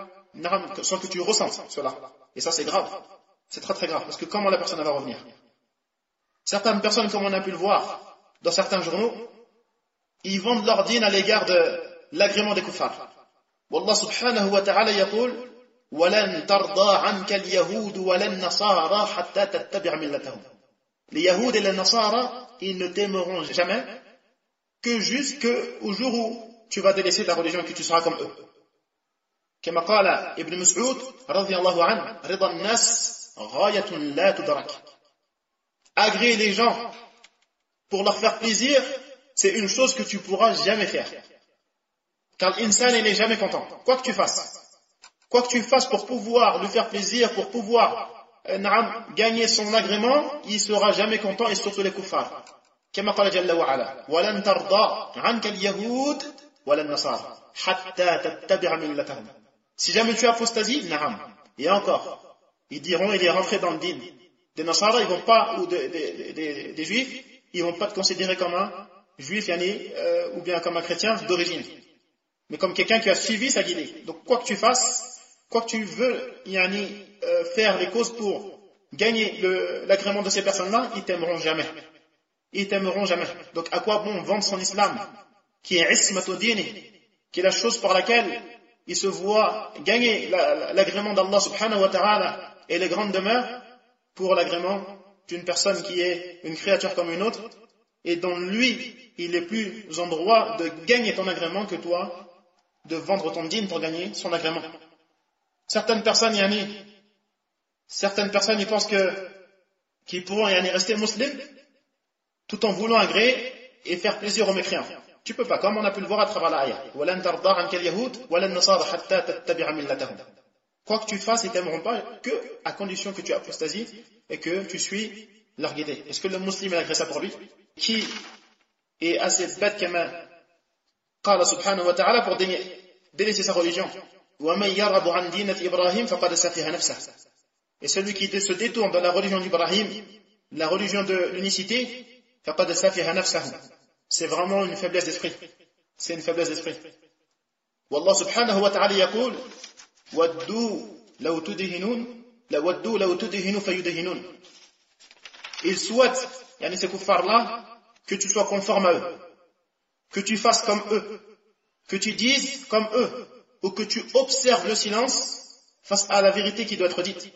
tu ressentes cela. Et ça, c'est grave. C'est très très grave, parce que comment la personne va revenir? Certaines personnes, comme on a pu le voir dans certains journaux, ils vendent leur dîn à l'égard de l'agrément des kuffars. Wallah subhanahu wa ta'ala yaqul وَلَنْ تَرْضَى عَنْكَ الْيَهُودُ وَلَا النَّصَارَى حَتَّى تَتَّبِعَ مِلَّتَهُمْ. Les Yahoud et les Nasara, ils ne t'aimeront jamais que jusqu'au jour où tu vas délaisser ta religion et que tu seras comme eux. كما قال ابن مسعود رضي الله عنه رضا الناس غاية لا تدرك. Agréer les gens pour leur faire plaisir, c'est une chose que tu pourras jamais faire. Car l'insan, il n'est jamais content, quoi que tu fasses. Quoi que tu fasses pour pouvoir lui faire plaisir, pour pouvoir gagner son agrément, il ne sera jamais content, et surtout les kuffars. كما قال جل وعلا ولن ترضى عنك اليهود ولا النصارى حتى تتبع ملتهم. Si jamais tu apostasies, et encore, ils diront, il est rentré dans le dîn. Des Nasara, ils vont pas, ou des Juifs, ils vont pas te considérer comme un Juif, ou bien comme un chrétien d'origine, mais comme quelqu'un qui a suivi sa guidée. Donc quoi que tu fasses, quoi que tu veux faire les causes pour gagner l'agrément de ces personnes-là, ils t'aimeront jamais. Ils t'aimeront jamais. Donc à quoi bon vendre son islam, qui est ismatu dini, qui est la chose par laquelle il se voit gagner l'agrément d'Allah subhanahu wa ta'ala et les grandes demeures, pour l'agrément d'une personne qui est une créature comme une autre, et dont lui, il est plus en droit de gagner ton agrément que toi, de vendre ton dîn pour gagner son agrément. Certaines personnes, ils pensent qu'ils pourront rester musulmans tout en voulant agréer et faire plaisir aux mécréants. Tu peux pas, comme on a pu le voir à travers l'ayah. وَلَنْ تَرْضَى عَنْكَ الْيَهُودُ وَلَا النَّصَارَى حَتَّى تَتَّبِعَ مِلَّتَهُمْ. Quoi que tu fasses, ils t'aimeront pas que à condition que tu apostasies et que tu suis leur guidée. Est-ce que le musulman agrée ça pour lui? Qui est assez bête comme قال سبحانه وتعالى pour délaisser sa religion. وَمَنْ يَرْغَبُ عَنْ دِينَةِ إِبْرَاهِيمَ فَقَدْ سَفِهَ نَفْسَهُ. Et celui qui se détourne de la religion d'Ibrahim, la religion de l'unicité, فَقَدْ سَفِهَ نَفْسَهُ. C'est vraiment une faiblesse d'esprit. C'est une faiblesse d'esprit. والله سبحانه وتعالى يقول وَدُّوا لَوْ تُدْهِنُوا فَيُدْهِنُونَ. Ils souhaitent, ces kuffars-là, que tu sois conforme à eux, que tu fasses comme eux, que tu dises comme eux, ou que tu observes le silence face à la vérité qui doit être dite.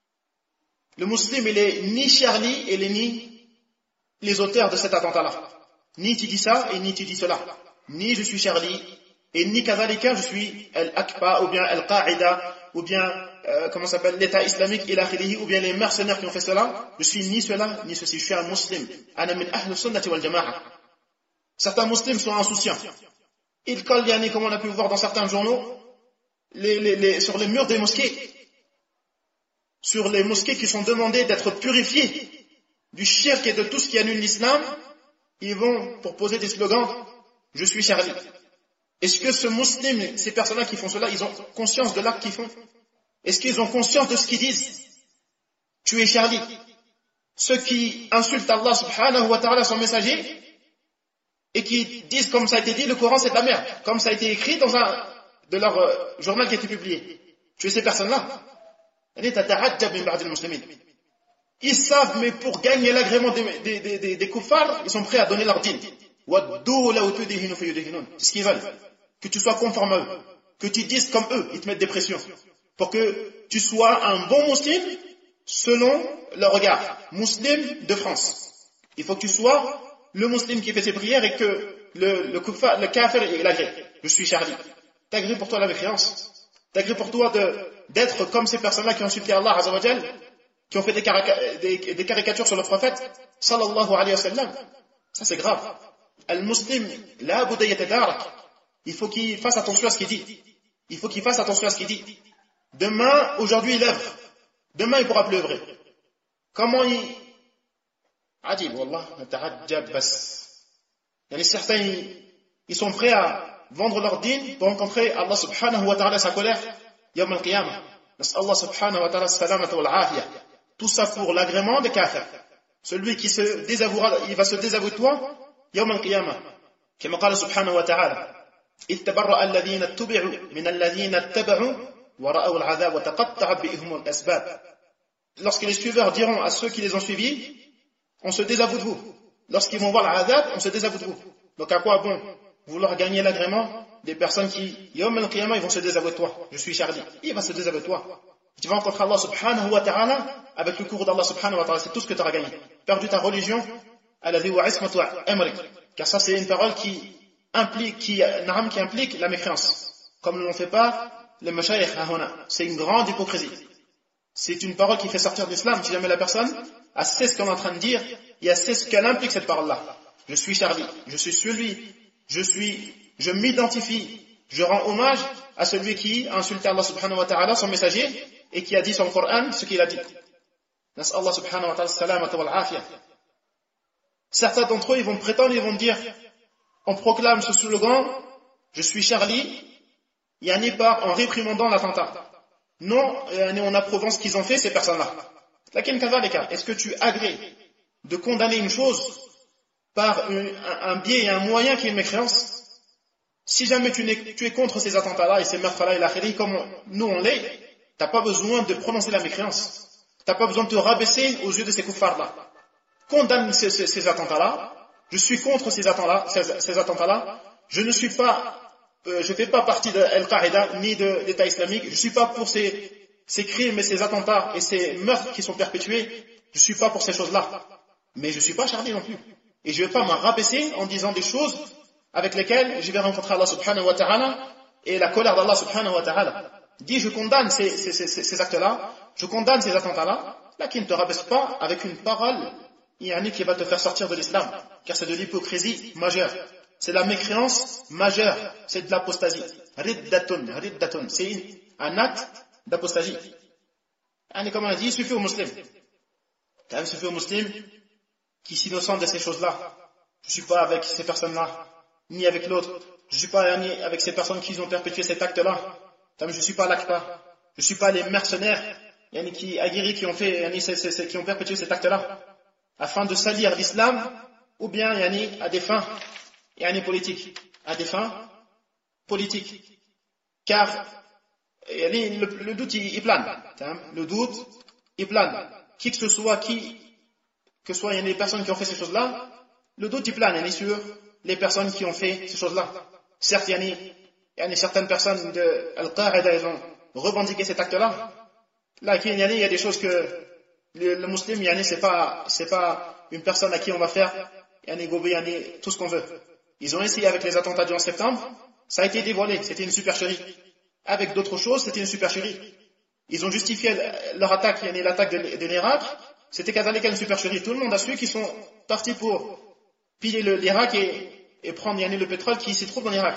Le musulman, il est ni Charlie et ni les auteurs de cet attentat-là. Ni tu dis ça et ni tu dis cela. Ni je suis Charlie et ni Kazalika je suis Al-Aqba ou bien Al-Qa'ida ou bien l'État islamique ou bien les mercenaires qui ont fait cela. Je suis ni cela ni ceci. Je suis un musulman. Ana min ahl sunnati wal jama'a. Certains musulmans sont insouciants. Ils collent, comme on a pu voir dans certains journaux, sur les murs des mosquées, sur les mosquées qui sont demandées d'être purifiées du shirk et de tout ce qui annule l'islam, ils vont, pour poser des slogans, je suis Charlie. Est-ce que ce musulman, ces personnes-là qui font cela, ils ont conscience de l'acte qu'ils font? Est-ce qu'ils ont conscience de ce qu'ils disent? Tu es Charlie. Ceux qui insultent Allah subhanahu wa ta'ala, son messager, et qui disent, comme ça a été dit, le Coran c'est de la merde, comme ça a été écrit dans de leur journal qui a été publié. Tu es ces personnes-là. Ils savent, mais pour gagner l'agrément des kuffars, ils sont prêts à donner leur dîne. C'est ce qu'ils veulent. Que tu sois conforme à eux. Que tu dises comme eux, ils te mettent des pressions. Pour que tu sois un bon musulman selon leur regard. Musulman de France. Il faut que tu sois le musulman qui fait ses prières et que le kafir il agrée. Je suis Charlie. T'agrée pour toi la mécréance. T'agrée pour toi d'être comme ces personnes-là qui ont insulté Allah Azza wa Jal, qui ont fait des caricatures sur le prophète, sallallahu alayhi wa sallam. Ça c'est grave. Al-Muslim, la boudayat darak. Il faut qu'il fasse attention à ce qu'il dit. Il faut qu'il fasse attention à ce qu'il dit. Demain, aujourd'hui il œuvre. Demain il pourra plus œuvrer. Comment il... Adib, wallah, ta'ajjab bas. Il y a certains, ils sont prêts à vendre leur dîne pour rencontrer Allah subhanahu wa ta'ala sa colère, yawm al-qiyamah. Allah subhanahu wa ta'ala salamata wal afiyah. Tout ça pour l'agrément des kafirs. Celui qui se désavouera, il va se désavouer toi, yawm al-qiyamah. Comme قال سبحانه وتعالى إذ تبرأ الذين اتبعوا من الذين اتبعوا ورأوا العذاب وتقطعت بهم الأسباب. Lorsque les suiveurs diront à ceux qui les ont suivis, on se désavoue de vous. Lorsqu'ils vont voir l'adab, on se désavoue de vous. Donc à quoi bon vouloir gagner l'agrément des personnes qui, yawm al-qiyamah, ils vont se désavouer de toi. Je suis Charlie. Il va se désavouer de toi. Tu vas rencontrer Allah subhanahu wa ta'ala avec le cours d'Allah subhanahu wa ta'ala. C'est tout ce que tu auras gagné. Perdu ta religion, car ça c'est une parole qui implique la mécréance. Comme ne l'ont fait pas les mashayikh hahuna. C'est une grande hypocrisie. C'est une parole qui fait sortir de l'islam. Si jamais la personne a sait ce qu'on est en train de dire, et a sait ce qu'elle implique cette parole-là. Je suis Charlie, je suis celui, je m'identifie, je rends hommage à celui qui a insulté Allah subhanahu wa ta'ala, son messager, et qui a dit sur le Coran ce qu'il a dit. Nas'Allah subhanahu wa ta'ala salamata wal afiyah. Certains d'entre eux, ils vont prétendre, ils vont dire, on proclame ce slogan, je suis Charlie, en réprimandant l'attentat. Non, en approuvant ce qu'ils ont fait, ces personnes-là. Est-ce que tu agrées de condamner une chose par un biais et un moyen qui est une mécréance? Si jamais tu es contre ces attentats-là et ces meurtres-là et l'akhirie, comme nous on l'est, t'as pas besoin de prononcer la mécréance. T'as pas besoin de te rabaisser aux yeux de ces kuffars-là. Condamne ces attentats-là. Je suis contre ces attentats-là. Je ne suis pas, je fais pas partie de Al-Qaïda ni de l'État islamique. Je suis pas pour ces crimes et ces attentats et ces meurtres qui sont perpétués. Je suis pas pour ces choses-là. Mais je suis pas Charlie non plus. Et je vais pas m'en rabaisser en disant des choses avec lesquelles je vais rencontrer Allah subhanahu wa ta'ala et la colère d'Allah subhanahu wa ta'ala. Dis, je condamne ces actes-là, je condamne ces attentats-là, là qui ne te rabaisse pas avec une parole qui va te faire sortir de l'islam, car c'est de l'hypocrisie majeure, c'est la mécréance majeure, c'est de l'apostasie. Riddatun, c'est un acte d'apostasie. Comme on a dit, il suffit aux musulmans. Il suffit aux musulmans qui s'innocentent de ces choses-là. Je ne suis pas avec ces personnes-là, ni avec l'autre. Je ne suis pas avec ces personnes qui ont perpétué cet acte-là. Je ne suis pas l'ACPA. Je ne suis pas les mercenaires aguerris qui ont perpétué cet acte-là, afin de salir l'islam, ou bien à des fins politiques. À des fins politiques. Car le doute il plane. Le doute il plane. Qui que ce soit, que ce soit les personnes qui ont fait ces choses-là, le doute il plane sur les personnes qui ont fait ces choses-là. Certes, il y a certaines personnes de Al-Qaïda, ils ont revendiqué cet acte-là. Là, il y a des choses que le musulman, c'est pas une personne à qui on va faire tout ce qu'on veut. Ils ont essayé avec les attentats du 11 septembre, ça a été dévoilé, c'était une supercherie. Avec d'autres choses, c'était une supercherie. Ils ont justifié leur attaque, l'attaque de l'Irak, c'était une supercherie. Tout le monde a su qu'ils sont partis pour piller l'Irak et prendre le pétrole qui s'y trouve dans l'Irak.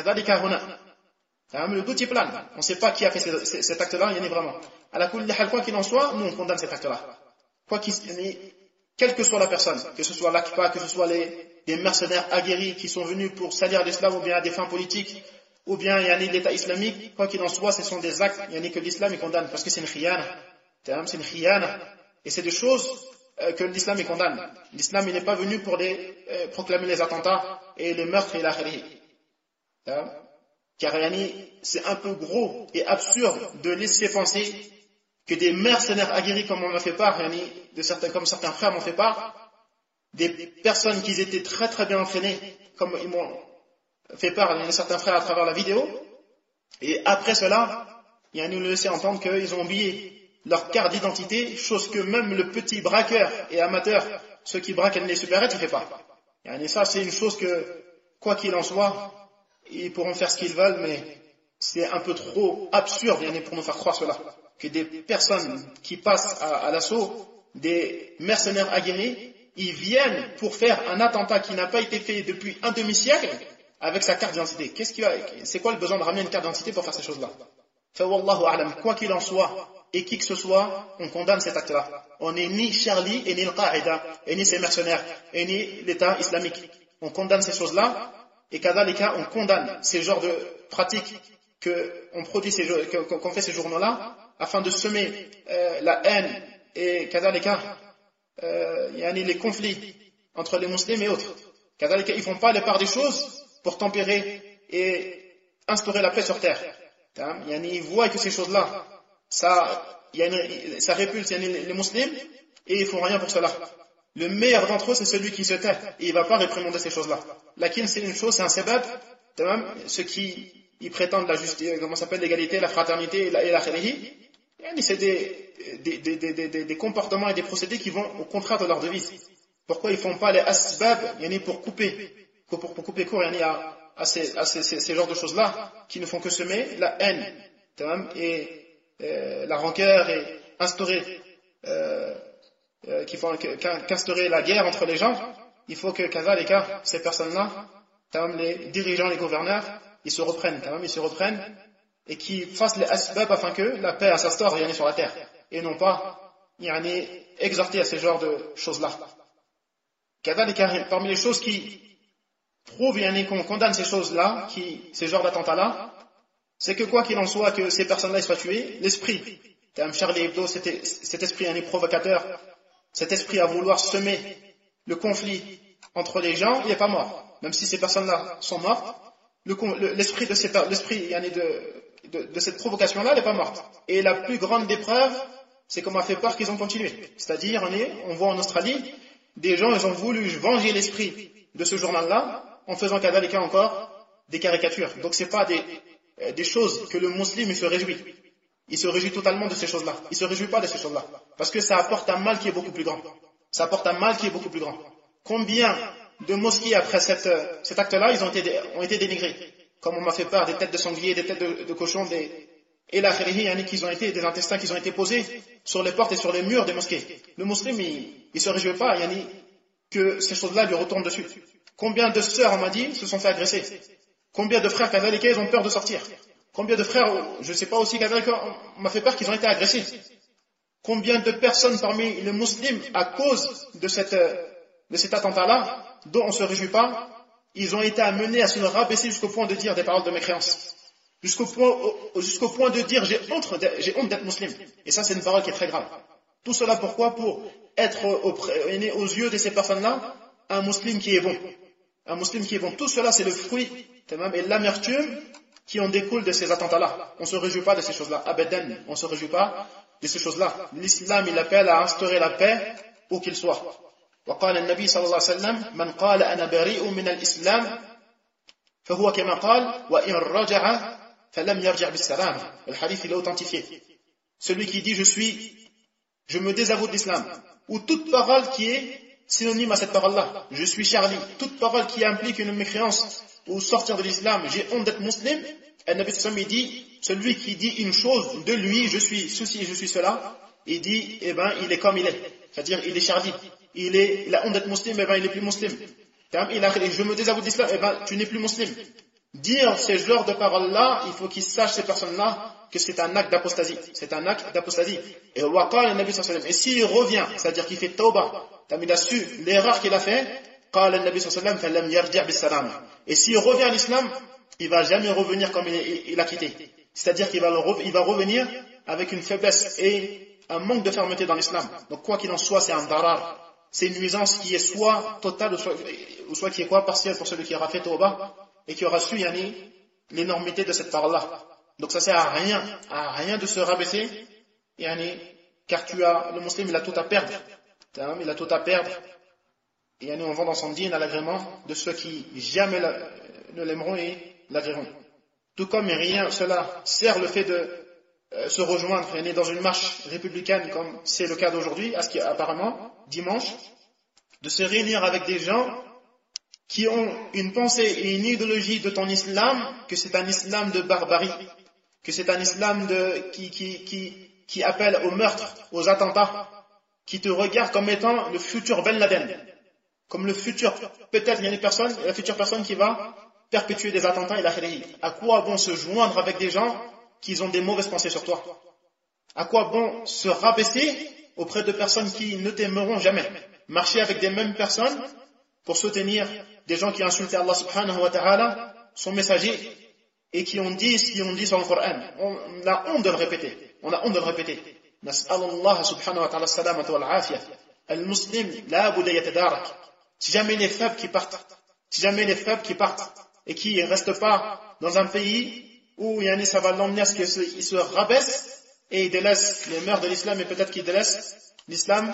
Le doute est plane. On ne sait pas qui a fait cet acte-là, vraiment. Quoi qu'il en soit, nous on condamne cet acte-là. Quelle que soit la personne, que ce soit l'ACPA, que ce soit des mercenaires aguerris qui sont venus pour salir l'islam ou bien à des fins politiques, ou bien l'État islamique, quoi qu'il en soit, ce sont des actes que l'islam il condamne, parce que c'est une khiyana. C'est une khiyana. Et c'est des choses que l'islam il condamne. L'islam il n'est pas venu pour proclamer les attentats et les meurtres et l'akhirie. Car c'est un peu gros et absurde de laisser penser que des mercenaires aguerris comme on m'a fait part, comme certains frères m'ont fait part, des personnes qui étaient très très bien entraînées, comme ils m'ont fait part, certains frères à travers la vidéo, et après cela, nous nous laissaient entendre qu'ils ont oublié leur carte d'identité, chose que même le petit braqueur et amateur, ceux qui braquent les supérettes, il ne fait pas. Et ça, c'est une chose que, quoi qu'il en soit, ils pourront faire ce qu'ils veulent, mais c'est un peu trop absurde pour nous faire croire cela. Que des personnes qui passent à l'assaut, des mercenaires aguerris, ils viennent pour faire un attentat qui n'a pas été fait depuis un demi-siècle avec sa carte d'identité. C'est quoi le besoin de ramener une carte d'identité pour faire ces choses-là? Wallahu a'lam, quoi qu'il en soit, et qui que ce soit, on condamne cet acte-là. On n'est ni Charlie, et ni le Qa'ida, et ni ses mercenaires, et ni l'État islamique. On condamne ces choses-là, et kadhalika, on condamne ces genres de pratiques qu'on fait ces journaux-là, afin de semer la haine, et kadhalika, les conflits entre les musulmans et autres. Kadhalika, ils ne font pas les parts des choses pour tempérer et instaurer la paix sur terre. Ils voient que ces choses-là, ça répulse les musulmans et ils ne font rien pour cela. Le meilleur d'entre eux, c'est celui qui se tait et il ne va pas réprimander ces choses-là. Lakin, c'est une chose, c'est un sebab, ceux qui ils prétendent la justice, l'égalité, la fraternité et la khalihi, c'est des comportements et des procédés qui vont au contraire de leur devise. Pourquoi ils ne font pas les asbab pour couper court à ces genres de choses-là qui ne font que semer la haine et la rancœur et instaurer qu'instaurer la guerre entre les gens. Il faut que ces personnes-là, les dirigeants, les gouverneurs, ils se reprennent et qu'ils fassent les asbab afin que la paix s'instaure sur la terre et non pas exhorter à ces genres de choses-là. Parmi les choses qui prouvent qu'on condamne ces choses-là, ces genres d'attentats-là, c'est que quoi qu'il en soit, que ces personnes-là soient tuées, l'esprit, Charlie Hebdo, cet esprit provocateur, cet esprit à vouloir semer le conflit entre les gens, il n'est pas mort. Même si ces personnes-là sont mortes, l'esprit de cette provocation-là, elle n'est pas morte. Et la plus grande des preuves, c'est qu'on m'a fait part qu'ils ont continué. C'est-à-dire, on voit en Australie, des gens, ils ont voulu venger l'esprit de ce journal-là, en faisant kadhalika encore des caricatures. Donc c'est pas des choses que le musulman se réjouit. Il se réjouit totalement de ces choses-là. Il se réjouit pas de ces choses-là. Parce que ça apporte un mal qui est beaucoup plus grand. Combien de mosquées après cet acte-là, ils ont été dénigrés? Comme on m'a fait part des têtes de sanglier, des têtes de cochon, et la khérihi, qui ont été des intestins qui ont été posés sur les portes et sur les murs des mosquées. Le musulman, il se réjouit pas, que ces choses-là lui retournent dessus. Combien de sœurs, on m'a dit, se sont fait agresser? Combien de frères kadhalika, ils ont peur de sortir? Combien de frères, je ne sais pas aussi, kadhalika, on m'a fait peur qu'ils ont été agressés? Combien de personnes parmi les musulmans, à cause de cet attentat-là, dont on ne se réjouit pas, ils ont été amenés à se rabaisser jusqu'au point de dire des paroles de mécréance. Jusqu'au point de dire j'ai honte d'être musulman. Et ça, c'est une parole qui est très grave. Tout cela pourquoi? Pour être aux yeux de ces personnes-là, un musulman qui est bon. Un musulman qui est bon. Tout cela, c'est le fruit et l'amertume qui en découle de ces attentats-là. On ne se réjouit pas de ces choses-là. Abadan, on ne se réjouit pas de ces choses-là. L'islam, il appelle à instaurer la paix où qu'il soit. وقال النبي صلى الله عليه وسلم من قال أنا بريء من الإسلام فهو كما قال وإن رجع فلم يرجع بالسلام. Le hadith, il est authentifié. Celui qui dit je me désavoue de l'islam, ou toute parole qui est synonyme à cette parole-là, je suis Charlie, toute parole qui implique une mécréance ou sortir de l'islam, j'ai honte d'être musulman, le Nabi sallallahu alayhi wa sallam, il dit, celui qui dit une chose de lui, je suis ceci et je suis cela, il dit, il est comme il est, c'est-à-dire il est Charlie, il a honte d'être musulman, il est plus musulman. Je me désavoue de l'islam, tu n'es plus musulman. Dire ces genres de paroles-là, il faut qu'ils sachent, ces personnes-là, que c'est un acte d'apostasie. C'est un acte d'apostasie. Et waqal le Nabi sallallahu alayhi wa sallam, et s'il revient, c'est-à-dire qu'il fait tawbah, il a su l'erreur qu'il a fait, qala le Nabi sallallahu alayhi wa sallam, falam yarji' bis-salam. Et s'il revient à l'islam, il va jamais revenir comme il a quitté. C'est-à-dire qu'il va revenir avec une faiblesse et un manque de fermeté dans l'islam. Donc quoi qu'il en soit, c'est un darar. C'est une nuisance qui est soit totale ou soit qui est partielle pour celui qui aura fait tawbah et qui aura su l'énormité de cette parole-là. Donc ça sert à rien de se rabaisser car le musulman il a tout à perdre. Il a tout à perdre. Et on vend dans son dîne à l'agrément de ceux qui jamais ne l'aimeront et l'agréeront. Tout comme rien, cela sert le fait de se rejoindre dans une marche républicaine comme c'est le cas d'aujourd'hui, apparemment, dimanche, de se réunir avec des gens qui ont une pensée et une idéologie de ton islam, que c'est un islam de barbarie, que c'est un islam qui appelle au meurtre, aux attentats, qui te regarde comme étant le futur Ben Laden, comme le futur, peut-être il y a la future personne qui va perpétuer des attentats et la khalihi. À quoi bon se joindre avec des gens qui ont des mauvaises pensées sur toi? À quoi bon se rabaisser auprès de personnes qui ne t'aimeront jamais? Marcher avec des mêmes personnes pour soutenir des gens qui insultent Allah subhanahu wa ta'ala, son messager, et qui ont dit ce qu'ils ont dit sur le Coran. On a honte de le répéter. Nas'alullah subhanahu wa ta'ala salamata wal afiyah. Al-muslim la budda yatadarak. Si jamais les faibles qui partent et qui ne restent pas dans un pays où ça va l'emmener à ce qu'ils se rabaissent et ils délaissent les mœurs de l'islam et peut-être qu'ils délaissent l'islam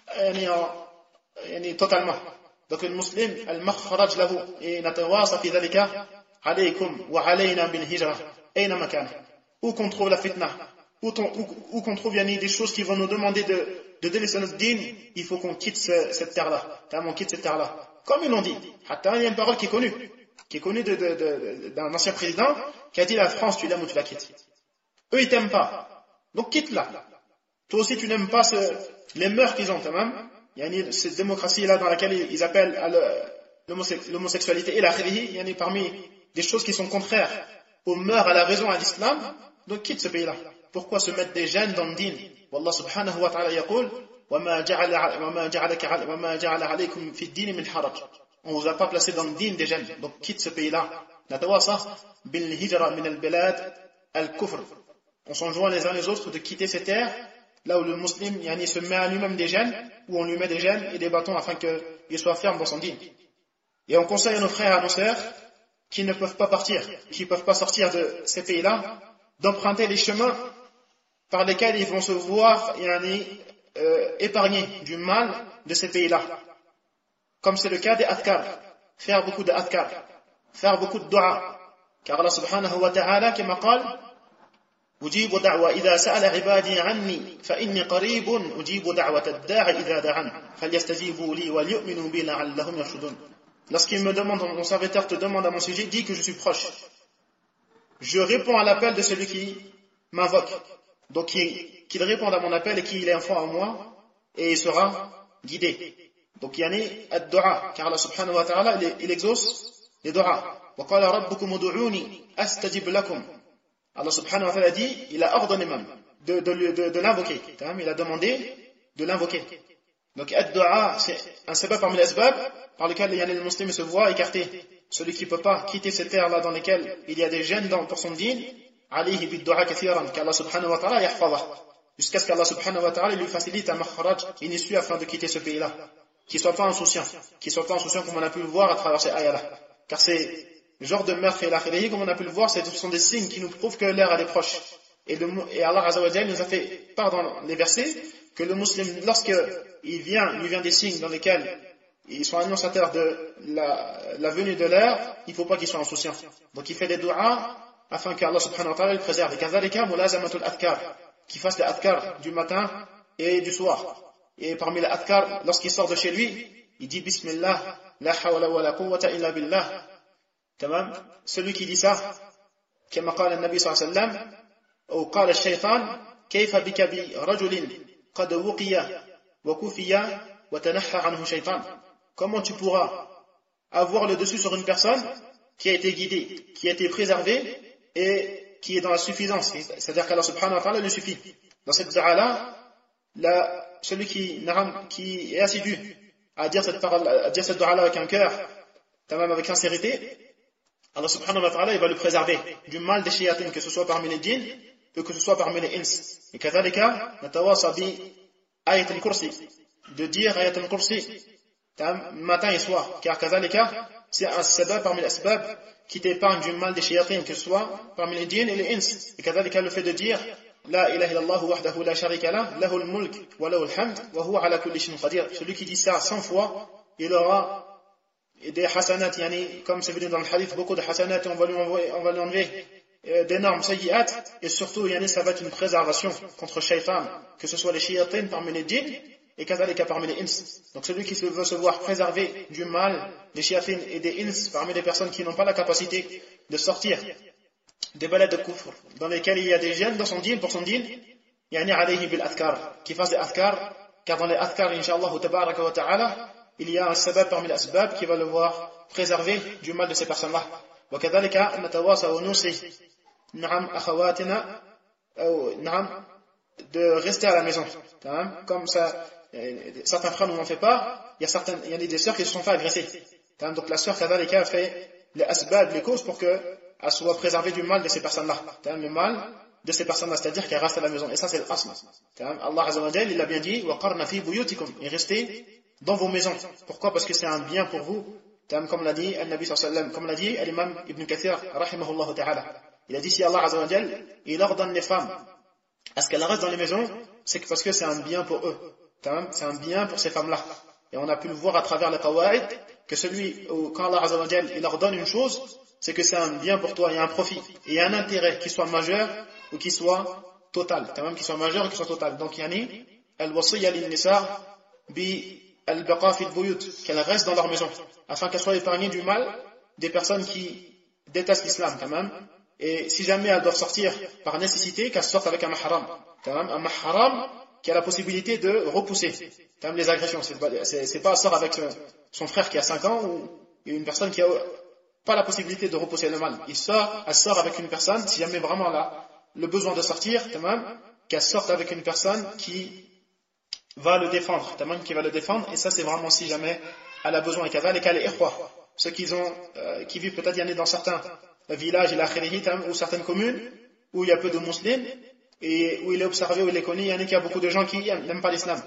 totalement. Donc le musulman, al-makhraj lahu, et natawasa fi dhalika alaykum wa alayna bil hijra, ayna makan. Où qu'on trouve la fitna, où qu'on trouve des choses qui vont nous demander de délaisser notre dîne, il faut qu'on quitte cette terre-là. On quitte cette terre-là. Comme ils l'ont dit, il y a une parole qui est connue d'un ancien président qui a dit: la France, tu l'aimes ou tu la quittes. Eux, ils t'aiment pas. Donc quitte-la. Toi aussi, tu n'aimes pas les mœurs qu'ils ont, il y a cette démocratie-là dans laquelle ils appellent à l'homosexualité et la khalihi, parmi des choses qui sont contraires aux mœurs, à la raison, à l'islam. Donc quitte ce pays-là. Pourquoi se mettre des gènes dans le dîn? Wallah subhanahu wa ta'ala yaqul: وَمَا جَعَلَ عَلَيْكُمْ فِي الدِّينِ مِنْ حَرَجٍ. On ne vous a pas placé dans le dîn des gènes. Donc quitte ce pays-là. نتواصى بالهجرة من البلاد الكفر. On s'enjoint les uns les autres de quitter ces terres, là où le musulman se met à lui-même des gènes, où on lui met des gènes et des bâtons afin qu'il soit ferme dans son dîn. Et on conseille à nos frères et à nos sœurs qui ne peuvent pas partir, qui ne peuvent pas sortir de ces pays-là, d'emprunter les chemins par lesquels ils vont se voir épargnés du mal de ces pays-là. Comme c'est le cas des adhkar, faire beaucoup de adhkar, faire beaucoup de dua. Car Allah subhanahu wa ta'ala, qui m'a dit: أجيب دعوة إذا سأل عبادي عني فإني قريب أجيب دعوة الداعي إذا دعان فليستجيبوا لي وليؤمنوا بي لعلهم يرشدون. Lorsqu'il me demande, mon serviteur te demande à mon sujet, dis que je suis proche. Je réponds à l'appel de celui qui m'invoque. Donc qu'il réponde à mon appel et qu'il ait un foi en moi et il sera guidé. Donc ad-du'a, car Allah subhanahu wa ta'ala il exauce les du'a. Wa qala rabbukum ud'uni astajib lakum. Allah subhanahu wa ta'ala dit, il a ordonné même de l'invoquer. Il a demandé de l'invoquer. Donc, ad-du'a, c'est un sabab parmi les asbab par lequel le musulman se voit écarté. Celui qui ne peut pas quitter ces terres-là dans lesquelles il y a des gènes pour son dîn, alayhi bid-du'a kathiran, qu'Allah subhanahu wa ta'ala yahfadha. Jusqu'à ce qu'Allah subhanahu wa ta'ala lui facilite un makhraj, une issue afin de quitter ce pays-là. Qu'il ne soit pas insouciant. Comme on a pu le voir à travers ces ayahs-là. Car c'est le genre de meurtre et la khalihi, comme on a pu le voir, ce sont des signes qui nous prouvent que l'heure elle est proche. Et Allah Azza wa Jalla nous a fait part dans les versets que le musulman, lorsqu'il lui vient des signes dans lesquels ils sont annonciateurs de la venue de l'heure, il ne faut pas qu'il soit insouciant. Donc il fait des du'a afin qu'Allah subhanahu wa ta'ala le préserve. Et kazalika mulazamatul adhkar, qu'il fasse les adhkar du matin et du soir. Et parmi les adhkar, lorsqu'il sort de chez lui, il dit Bismillah, la hawla wa la quwwata illa billah. Celui qui dit ça, كما قال النبي صلى الله عليه وسلم أو قال الشيطان كيف بك برجل قد وقي وكفي وتنحى عنه شيطان. Comment tu pourras avoir le dessus sur une personne qui a été guidée, qui a été préservée et qui est dans la suffisance, c'est-à-dire qu'Allah subhanahu wa ta'ala lui suffit. Dans cette dua-là, celui qui est assidu à dire cette parole, à dire cette dua-là avec un cœur, même avec sincérité, Allah subhanahu wa ta'ala il va le préserver du mal des shayatines, que ce soit parmi les djinns ou que ce soit parmi les ins. Et kazalika natawasa bi ayat al-kursi, de dire ayat al-kursi matin et soir, car kazalika c'est un sabab parmi les asbab qui t'épargne du mal des shayatines, que ce soit parmi les djinns et les ins. Et kazalika le fait de dire La ilaha illallah wahdahu la sharika lah, lahul mulk wa lahul hamd, wa huwa ala kulli shay'in qadir. Celui qui dit ça 100 fois, il aura des hasanat, yani, comme c'est venu dans le hadith, beaucoup de hasanat, on va lui enlever d'énormes sayyi'at, et surtout, yani, ça va être une préservation contre shaytan, que ce soit les shayatins parmi les djinns, et kazalika parmi les ins. Donc celui qui veut se voir préservé du mal, des shayatins et des ins, parmi les personnes qui n'ont pas la capacité de sortir des balades de kufr, dans lesquelles il y a des gènes dans son dîn, pour son dîn, yani alayhi bil adhkar, qui fasse des adhkar, car dans les adhkar, incha'Allah tabaraka wa ta'ala, il y a un sabab parmi les asbab qui va le voir préserver du mal de ces personnes-là. وكذلك نتواصى ونوصي نعم أخواتنا أو نعم de rester à la maison. Comme ça, certains frères nous en fait pas, il y a des sœurs qui se sont fait agresser. Donc la sœur Kadhalika fait les asbab, les causes pour qu'elle soit préservée du mal de ces personnes-là. Le mal de ces personnes-là, c'est-à-dire qu'elle reste à la maison. Et ça c'est l'asl. Allah Azza wa Jalla, il a bien dit وَقَرْنَ فِي بُيُوتِكُمْ, et restez dans vos maisons. Pourquoi? Parce que c'est un bien pour vous. Comme l'a dit Al-Nabi sallallahu alayhi wa sallam, comme l'a dit l'imam Ibn Kathir rahimahullah ta'ala. Il a dit si Allah Azza wa Jalla, il ordonne les femmes à ce qu'elles restent dans les maisons, c'est parce que c'est un bien pour eux. C'est un bien pour ces femmes-là. Et on a pu le voir à travers les qawaid, que quand Allah Azza wa Jalla, il ordonne une chose, c'est que c'est un bien pour toi, il y a un profit, et il y a un intérêt qui soit majeur ou qui soit total. Qui soit majeur ou qui soit total. Donc, yani, al-wasiyya lin-nisa bi al-baqa fi al-buyut, qu'elles restent dans leur maison, afin qu'elles soient épargnées du mal des personnes qui détestent l'islam, quand même. Et si jamais elles doivent sortir par nécessité, qu'elles sortent avec un mahram. Un mahram qui a la possibilité de repousser les agressions. C'est pas sort avec son frère qui a 5 ans ou une personne qui a pas la possibilité de repousser le mal. Elle sort avec une personne, si jamais vraiment elle a le besoin de sortir, qu'elle sorte avec une personne qui va le défendre, et ça c'est vraiment si jamais elle a besoin. Et qu'elle est ikhwa, ceux qui vivent peut-être dans certains villages ou certaines communes où il y a peu de musulmans et où il est observé, où il est connu, il y a beaucoup de gens qui n'aiment pas l'islam.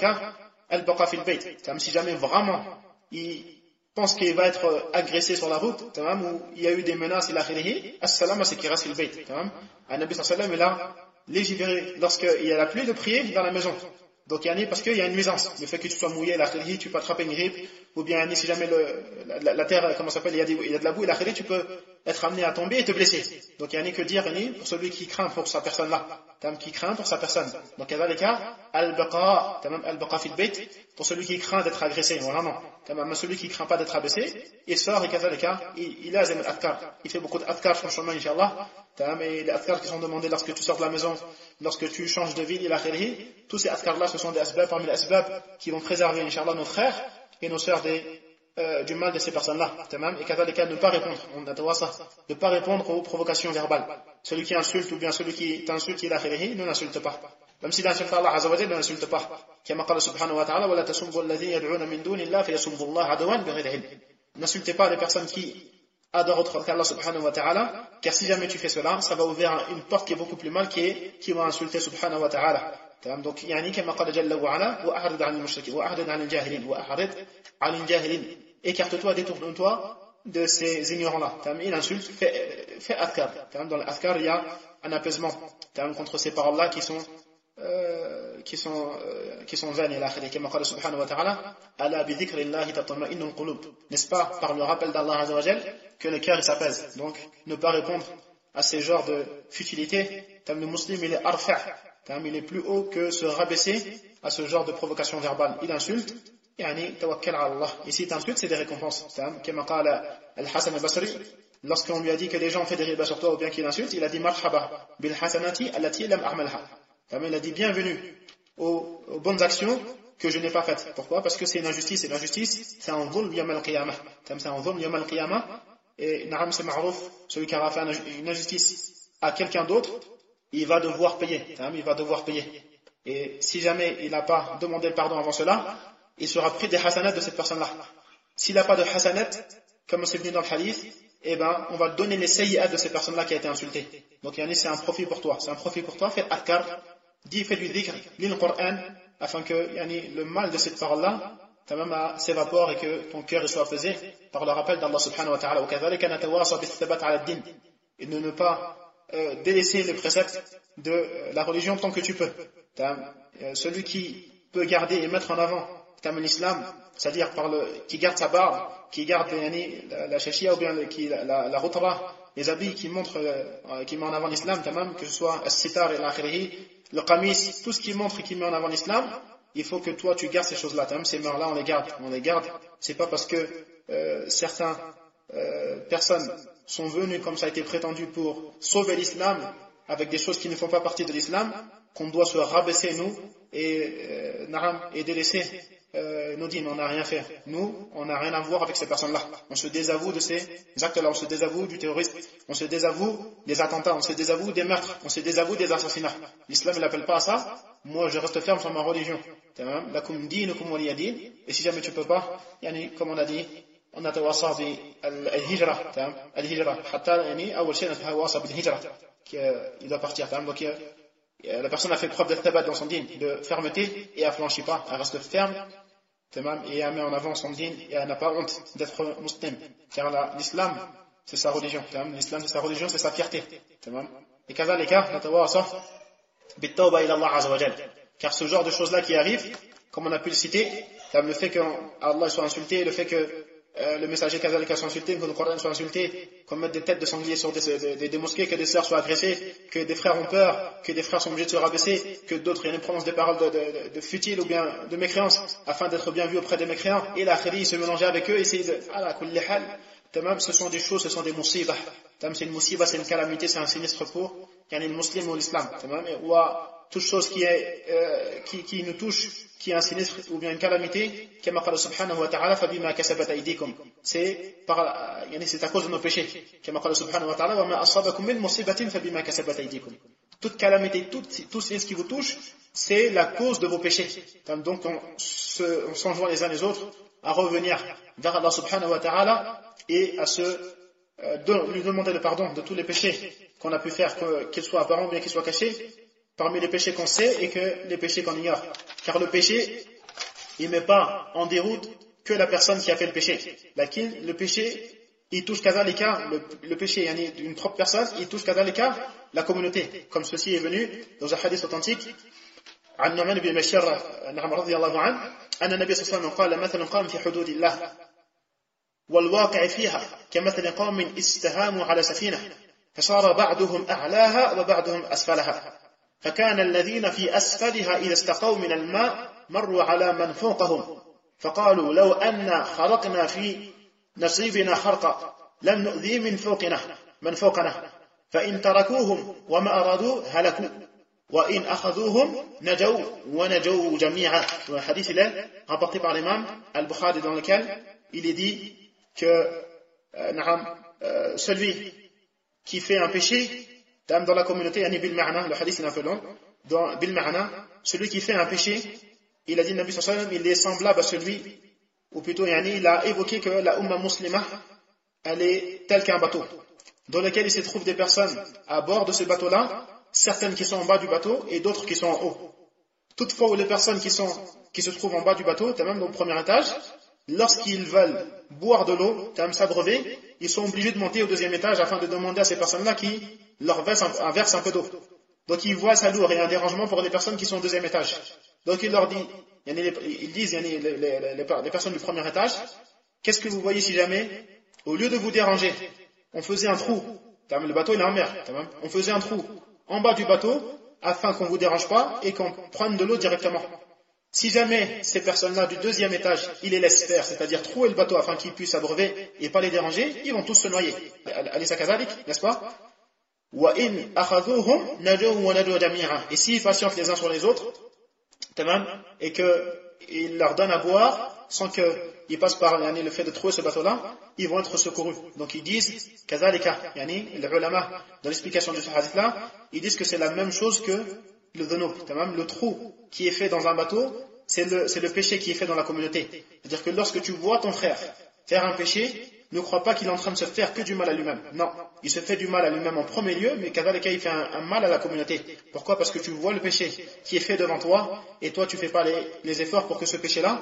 Si jamais vraiment il pense qu'il va être agressé sur la route, où il y a eu des menaces, as-salam, c'est qu'il reste le bayt. Nabi sallallahu il a légiféré lorsqu'il y a la pluie de prier dans la maison. Donc, parce qu'il y a une nuisance. Le fait que tu sois mouillé, tu peux attraper une grippe, ou bien si jamais la terre, comment ça s'appelle, il y a de la boue, tu peux être amené à tomber et te blesser. Donc, il n'y a que dire, pour celui qui craint pour sa personne-là, qui craint pour sa personne. Donc, il y a les cas, al-baqa fil bayt, pour celui qui craint d'être agressé. Voilà, non. Celui qui craint pas d'être abaissé, il sort, et il a azam al-adkar. Il fait beaucoup d'adkar sur le chemin, Inch'Allah. Et les adkar qui sont demandés lorsque tu sors de la maison, lorsque tu changes de ville, tous ces adkar-là, ce sont des asbab parmi les asbab qui vont préserver, Inch'Allah, nos frères et nos sœurs du mal de ces personnes-là. Et kadhalika, ne pas répondre, ne pas répondre aux provocations verbales. Celui qui insulte ou bien celui qui t'insulte, ne l'insulte pas. Même s'il insulte Allah Azza wa Jalla, ne l'insulte pas. Kama qala subhanahu wa ta'ala, wa la tasubbu alladhina yad'una min dunillah fa yasubbu Allah adwan bighayri ilm. N'insultez pas les personnes qui adore autre qu'Allah subhanahu wa ta'ala, car si jamais tu fais cela, ça va ouvrir une porte qui est beaucoup plus mal, qui va insulter subhanahu wa ta'ala. Donc, كما قال جل وعلا وأعرض عن المشركين وأعرض عن الجاهلين وأعرض عن الجاهلين, écarte-toi, détourne-toi de ces ignorants-là. Il insulte, fais adkar. Dans l'adkar, il y a un apaisement contre ces paroles-là qui sont vaines. كما قال سبحانه وتعالى ألا بذكر الله تطمئن القلوب. N'est-ce pas par le rappel d'Allah Azza wa Jal que le cœur s'apaise. Donc, ne pas répondre à ces genres de futilités. Le musulman, il est arfa', il est plus haut que se rabaisser à ce genre de provocation verbale. Il insulte, tawakkal ala Allah. Et s'il t'insulte, c'est des récompenses. Comme قال Al-Hasan al-Basri, lorsqu'on lui a dit que les gens ont fait des ribas sur toi ou bien qu'il insulte, il a dit marhaba bil hasanati allati lam a'malha. Il a dit bienvenue aux bonnes actions que je n'ai pas faites. Pourquoi? Parce que c'est une injustice. Et l'injustice, c'est un dhulm yawm al-qiyamah. C'est un dhulm yawm al-qiyamah. Et na'am, c'est ma'rouf, celui qui aura fait une injustice à quelqu'un d'autre, il va devoir payer. Il va devoir payer. Et si jamais il n'a pas demandé pardon avant cela, il sera pris des hasanats de cette personne-là. S'il n'a pas de hasanat, comme c'est venu dans le hadith, on va donner les sayyi'at de cette personne-là qui a été insultée. Donc, c'est un profit pour toi. C'est un profit pour toi. Fais l'adkar, fais du dhikr, lis le Coran, afin que le mal de cette parole-là s'évapore et que ton cœur soit apaisé par le rappel d'Allah subhanahu wa ta'ala. Et de ne pas délaisser les préceptes de la religion tant que tu peux. Celui qui peut garder et mettre en avant l'islam, c'est-à-dire qui garde sa barbe, qui garde la shashia ou bien la rutra, les habits qui met en avant l'islam, que ce soit as-sitar et l'akhirihi, le qamis, tout ce qui montre et qui met en avant l'islam, il faut que toi tu gardes ces choses-là. Ces mœurs-là, on les garde. C'est pas parce que certaines personnes sont venues, comme ça a été prétendu, pour sauver l'islam avec des choses qui ne font pas partie de l'islam, qu'on doit se rabaisser nous et délaisser nos dîmes. On n'a rien fait. Nous, on n'a rien à voir avec ces personnes-là. On se désavoue de ces actes-là, on se désavoue du terrorisme, on se désavoue des attentats, on se désavoue des meurtres, on se désavoue des assassinats. L'islam ne l'appelle pas à ça. Moi, je reste ferme sur ma religion. Lakum dinukum waliya din. Et si jamais tu peux pas, comme on a dit, on a tawassa bil-hijra. Al-hijra. Hatta, awwal shay natawassa bil-hijra. Il doit partir. Donc, la personne a fait preuve de tabat dans son dîne, de fermeté, et elle ne flanchit pas, elle reste ferme, et elle met en avant son dîne, et elle n'a pas honte d'être musulmane. Car l'islam, c'est sa religion. L'islam, c'est sa religion, c'est sa fierté. Et kazalika, natawassa bit-tawba ila Allah azza wa jal. Car ce genre de choses-là qui arrivent, comme on a pu le citer, le fait qu'Allah soit insulté, le fait que le messager kazalika soit insulté, que le Coran soit insulté, qu'on mette des têtes de sangliers sur des mosquées, que des sœurs soient agressées, que des frères ont peur, que des frères sont obligés de se rabaisser, que d'autres prononcent des paroles de futiles ou bien de mécréance, afin d'être bien vus auprès des mécréants, et l'akhiri se mélanger avec eux, et essayer ce sont des choses, ce sont des musibah. C'est une musiba, c'est une calamité, c'est un sinistre pour le musulman ou l'islam. Ou toute chose qui nous touche, qui est un sinistre ou bien une calamité, كما قال سبحانه وتعالى فبما كسبت أيديكم, c'est à cause de nos péchés. كما قال سبحانه وتعالى وما أصابكم من مصيبة فبما كسبت أيديكم. Toute calamité, tout ce qui vous touche, c'est la cause de vos péchés. Donc on s'enjoint les uns les autres à revenir vers Allah subhanahu wa ta'ala et à lui demander le pardon de tous les péchés qu'on a pu faire, qu'ils soient apparents ou bien qu'ils soient cachés, parmi les péchés qu'on sait et que les péchés qu'on ignore. Car le péché, il ne met pas en déroute que la personne qui a fait le péché. Le péché, il touche kadhalika, le péché d'une propre personne, il touche kadhalika la communauté. Comme ceci est venu dans un hadith authentique, عن نعمان بن بشير رضي الله عنه أن النبي صلى الله عليه وسلم قال مثل قام في حدود الله والواقع فيها كمثل قوم استهاموا على سفينة فصار بعضهم أعلاها وبعضهم أسفلها فكان الذين في أسفلها إذا استقوا من الماء مروا على من فوقهم فقالوا لو أن خرقنا في نصيبنا خرقا لم نؤذي من فوقنا فإن تركوهم وما أرادوا هلكوا وإن أخذوهم نجوا ونجوا جميعا. Le hadith il est rapporté par l'imam Al-Bukhari dans lequel il est dit que celui qui fait un péché dans la communauté, le hadith est un peu long, celui qui fait un péché, il a dit, Nabi sallallahu alayhi wa sallam, il est semblable à celui, ou plutôt il a évoqué que la umma muslima, elle est telle qu'un bateau, dans lequel il se trouve des personnes à bord de ce bateau-là, certaines qui sont en bas du bateau et d'autres qui sont en haut. Toutefois, les personnes qui se trouvent en bas du bateau, même dans le premier étage, lorsqu'ils veulent boire de l'eau, s'abreuver, ils sont obligés de monter au deuxième étage afin de demander à ces personnes-là qui leur versent un peu d'eau. Donc ils voient ça lourd et un dérangement pour les personnes qui sont au deuxième étage. Donc ils leur disent, les personnes du premier étage, qu'est-ce que vous voyez si jamais, au lieu de vous déranger, on faisait un trou, le bateau il est en mer, on faisait un trou en bas du bateau afin qu'on ne vous dérange pas et qu'on prenne de l'eau directement. Si jamais ces personnes-là du deuxième étage, ils les laissent faire, c'est-à-dire trouer le bateau afin qu'ils puissent s'abreuver et pas les déranger, ils vont tous se noyer. Alisa kazalik, n'est-ce pas? Et s'ils patientent les uns sur les autres, et qu'ils leur donnent à boire sans qu'ils passent par le fait de trouver ce bateau-là, ils vont être secourus. Donc ils disent, kazalika, les ulama, dans l'explication de ce hadith-là, ils disent que c'est la même chose que le dhunub, le trou qui est fait dans un bateau, c'est le péché qui est fait dans la communauté. C'est-à-dire que lorsque tu vois ton frère faire un péché, ne crois pas qu'il est en train de se faire que du mal à lui-même. Non, il se fait du mal à lui-même en premier lieu, mais kadhalika il fait un mal à la communauté. Pourquoi? Parce que tu vois le péché qui est fait devant toi, et toi tu fais pas les efforts pour que ce péché-là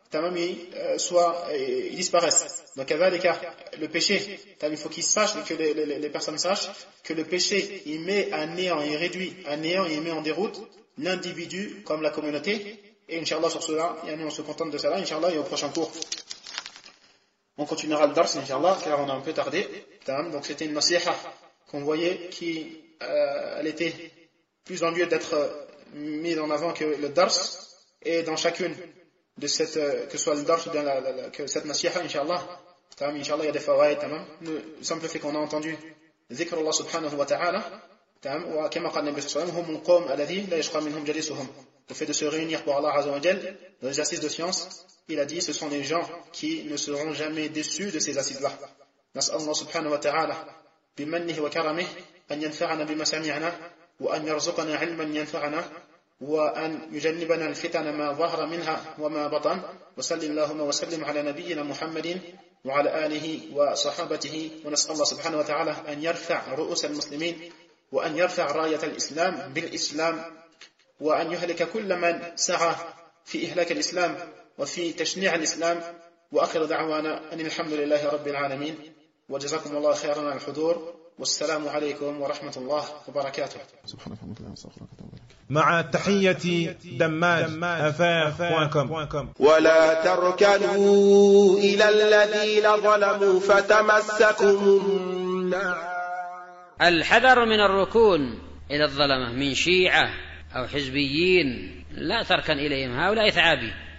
ils disparaissent. Donc le péché, il faut qu'ils sachent, que les personnes sachent que le péché, il met à néant, il réduit à néant, il met en déroute l'individu comme la communauté. Et Inch'Allah, sur cela, on se contente de cela, Inch'Allah, et au prochain cours, on continuera le dars, Inch'Allah, car on a un peu tardé. Donc c'était une nasiha qu'on voyait qui, elle était plus en lieu d'être mise en avant que le dars, et dans chacune de cette, que ce soit le dars ou que cette nasiha, Inch'Allah, Inch'Allah, il y a des fawaïd, le simple fait qu'on a entendu ذكر الله سبحانه وتعالى وكما قال النبي صلى الله عليه وسلم هم القوم الذين لا يشقى منهم جليسهم. Le fait de se réunir pour Allah Azza wa Jal dans les assises de science, il a dit ce sont les gens qui ne seront jamais déçus de ces assises-là. نسأل الله سبحانه وتعالى بمنه وكرمه أن ينفعنا بما سمعنا وأن يرزقنا علما ينفعنا وأن يجنبنا الفتن ما ظهر منها وما بطن وصلى اللهم وسلم على نبينا محمد وعلى آله وصحابته ونسأل الله سبحانه وتعالى أن يرفع رؤوس المسلمين وأن يرفع راية الإسلام بالإسلام وأن يهلك كل من سعى في إهلاك الإسلام وفي تشنيع الإسلام وآخر دعوانا أن الحمد لله رب العالمين وجزاكم الله خيرا على الحضور والسلام عليكم ورحمة الله وبركاته. مع تحية دماج@affaires.com. ولا تركنوا إلى الذين ظلموا فتمسكم النار. الحذر من الركون إلى الظلمة من شيعة أو حزبيين، لا تركن إليهم، هؤلاء ثعابي.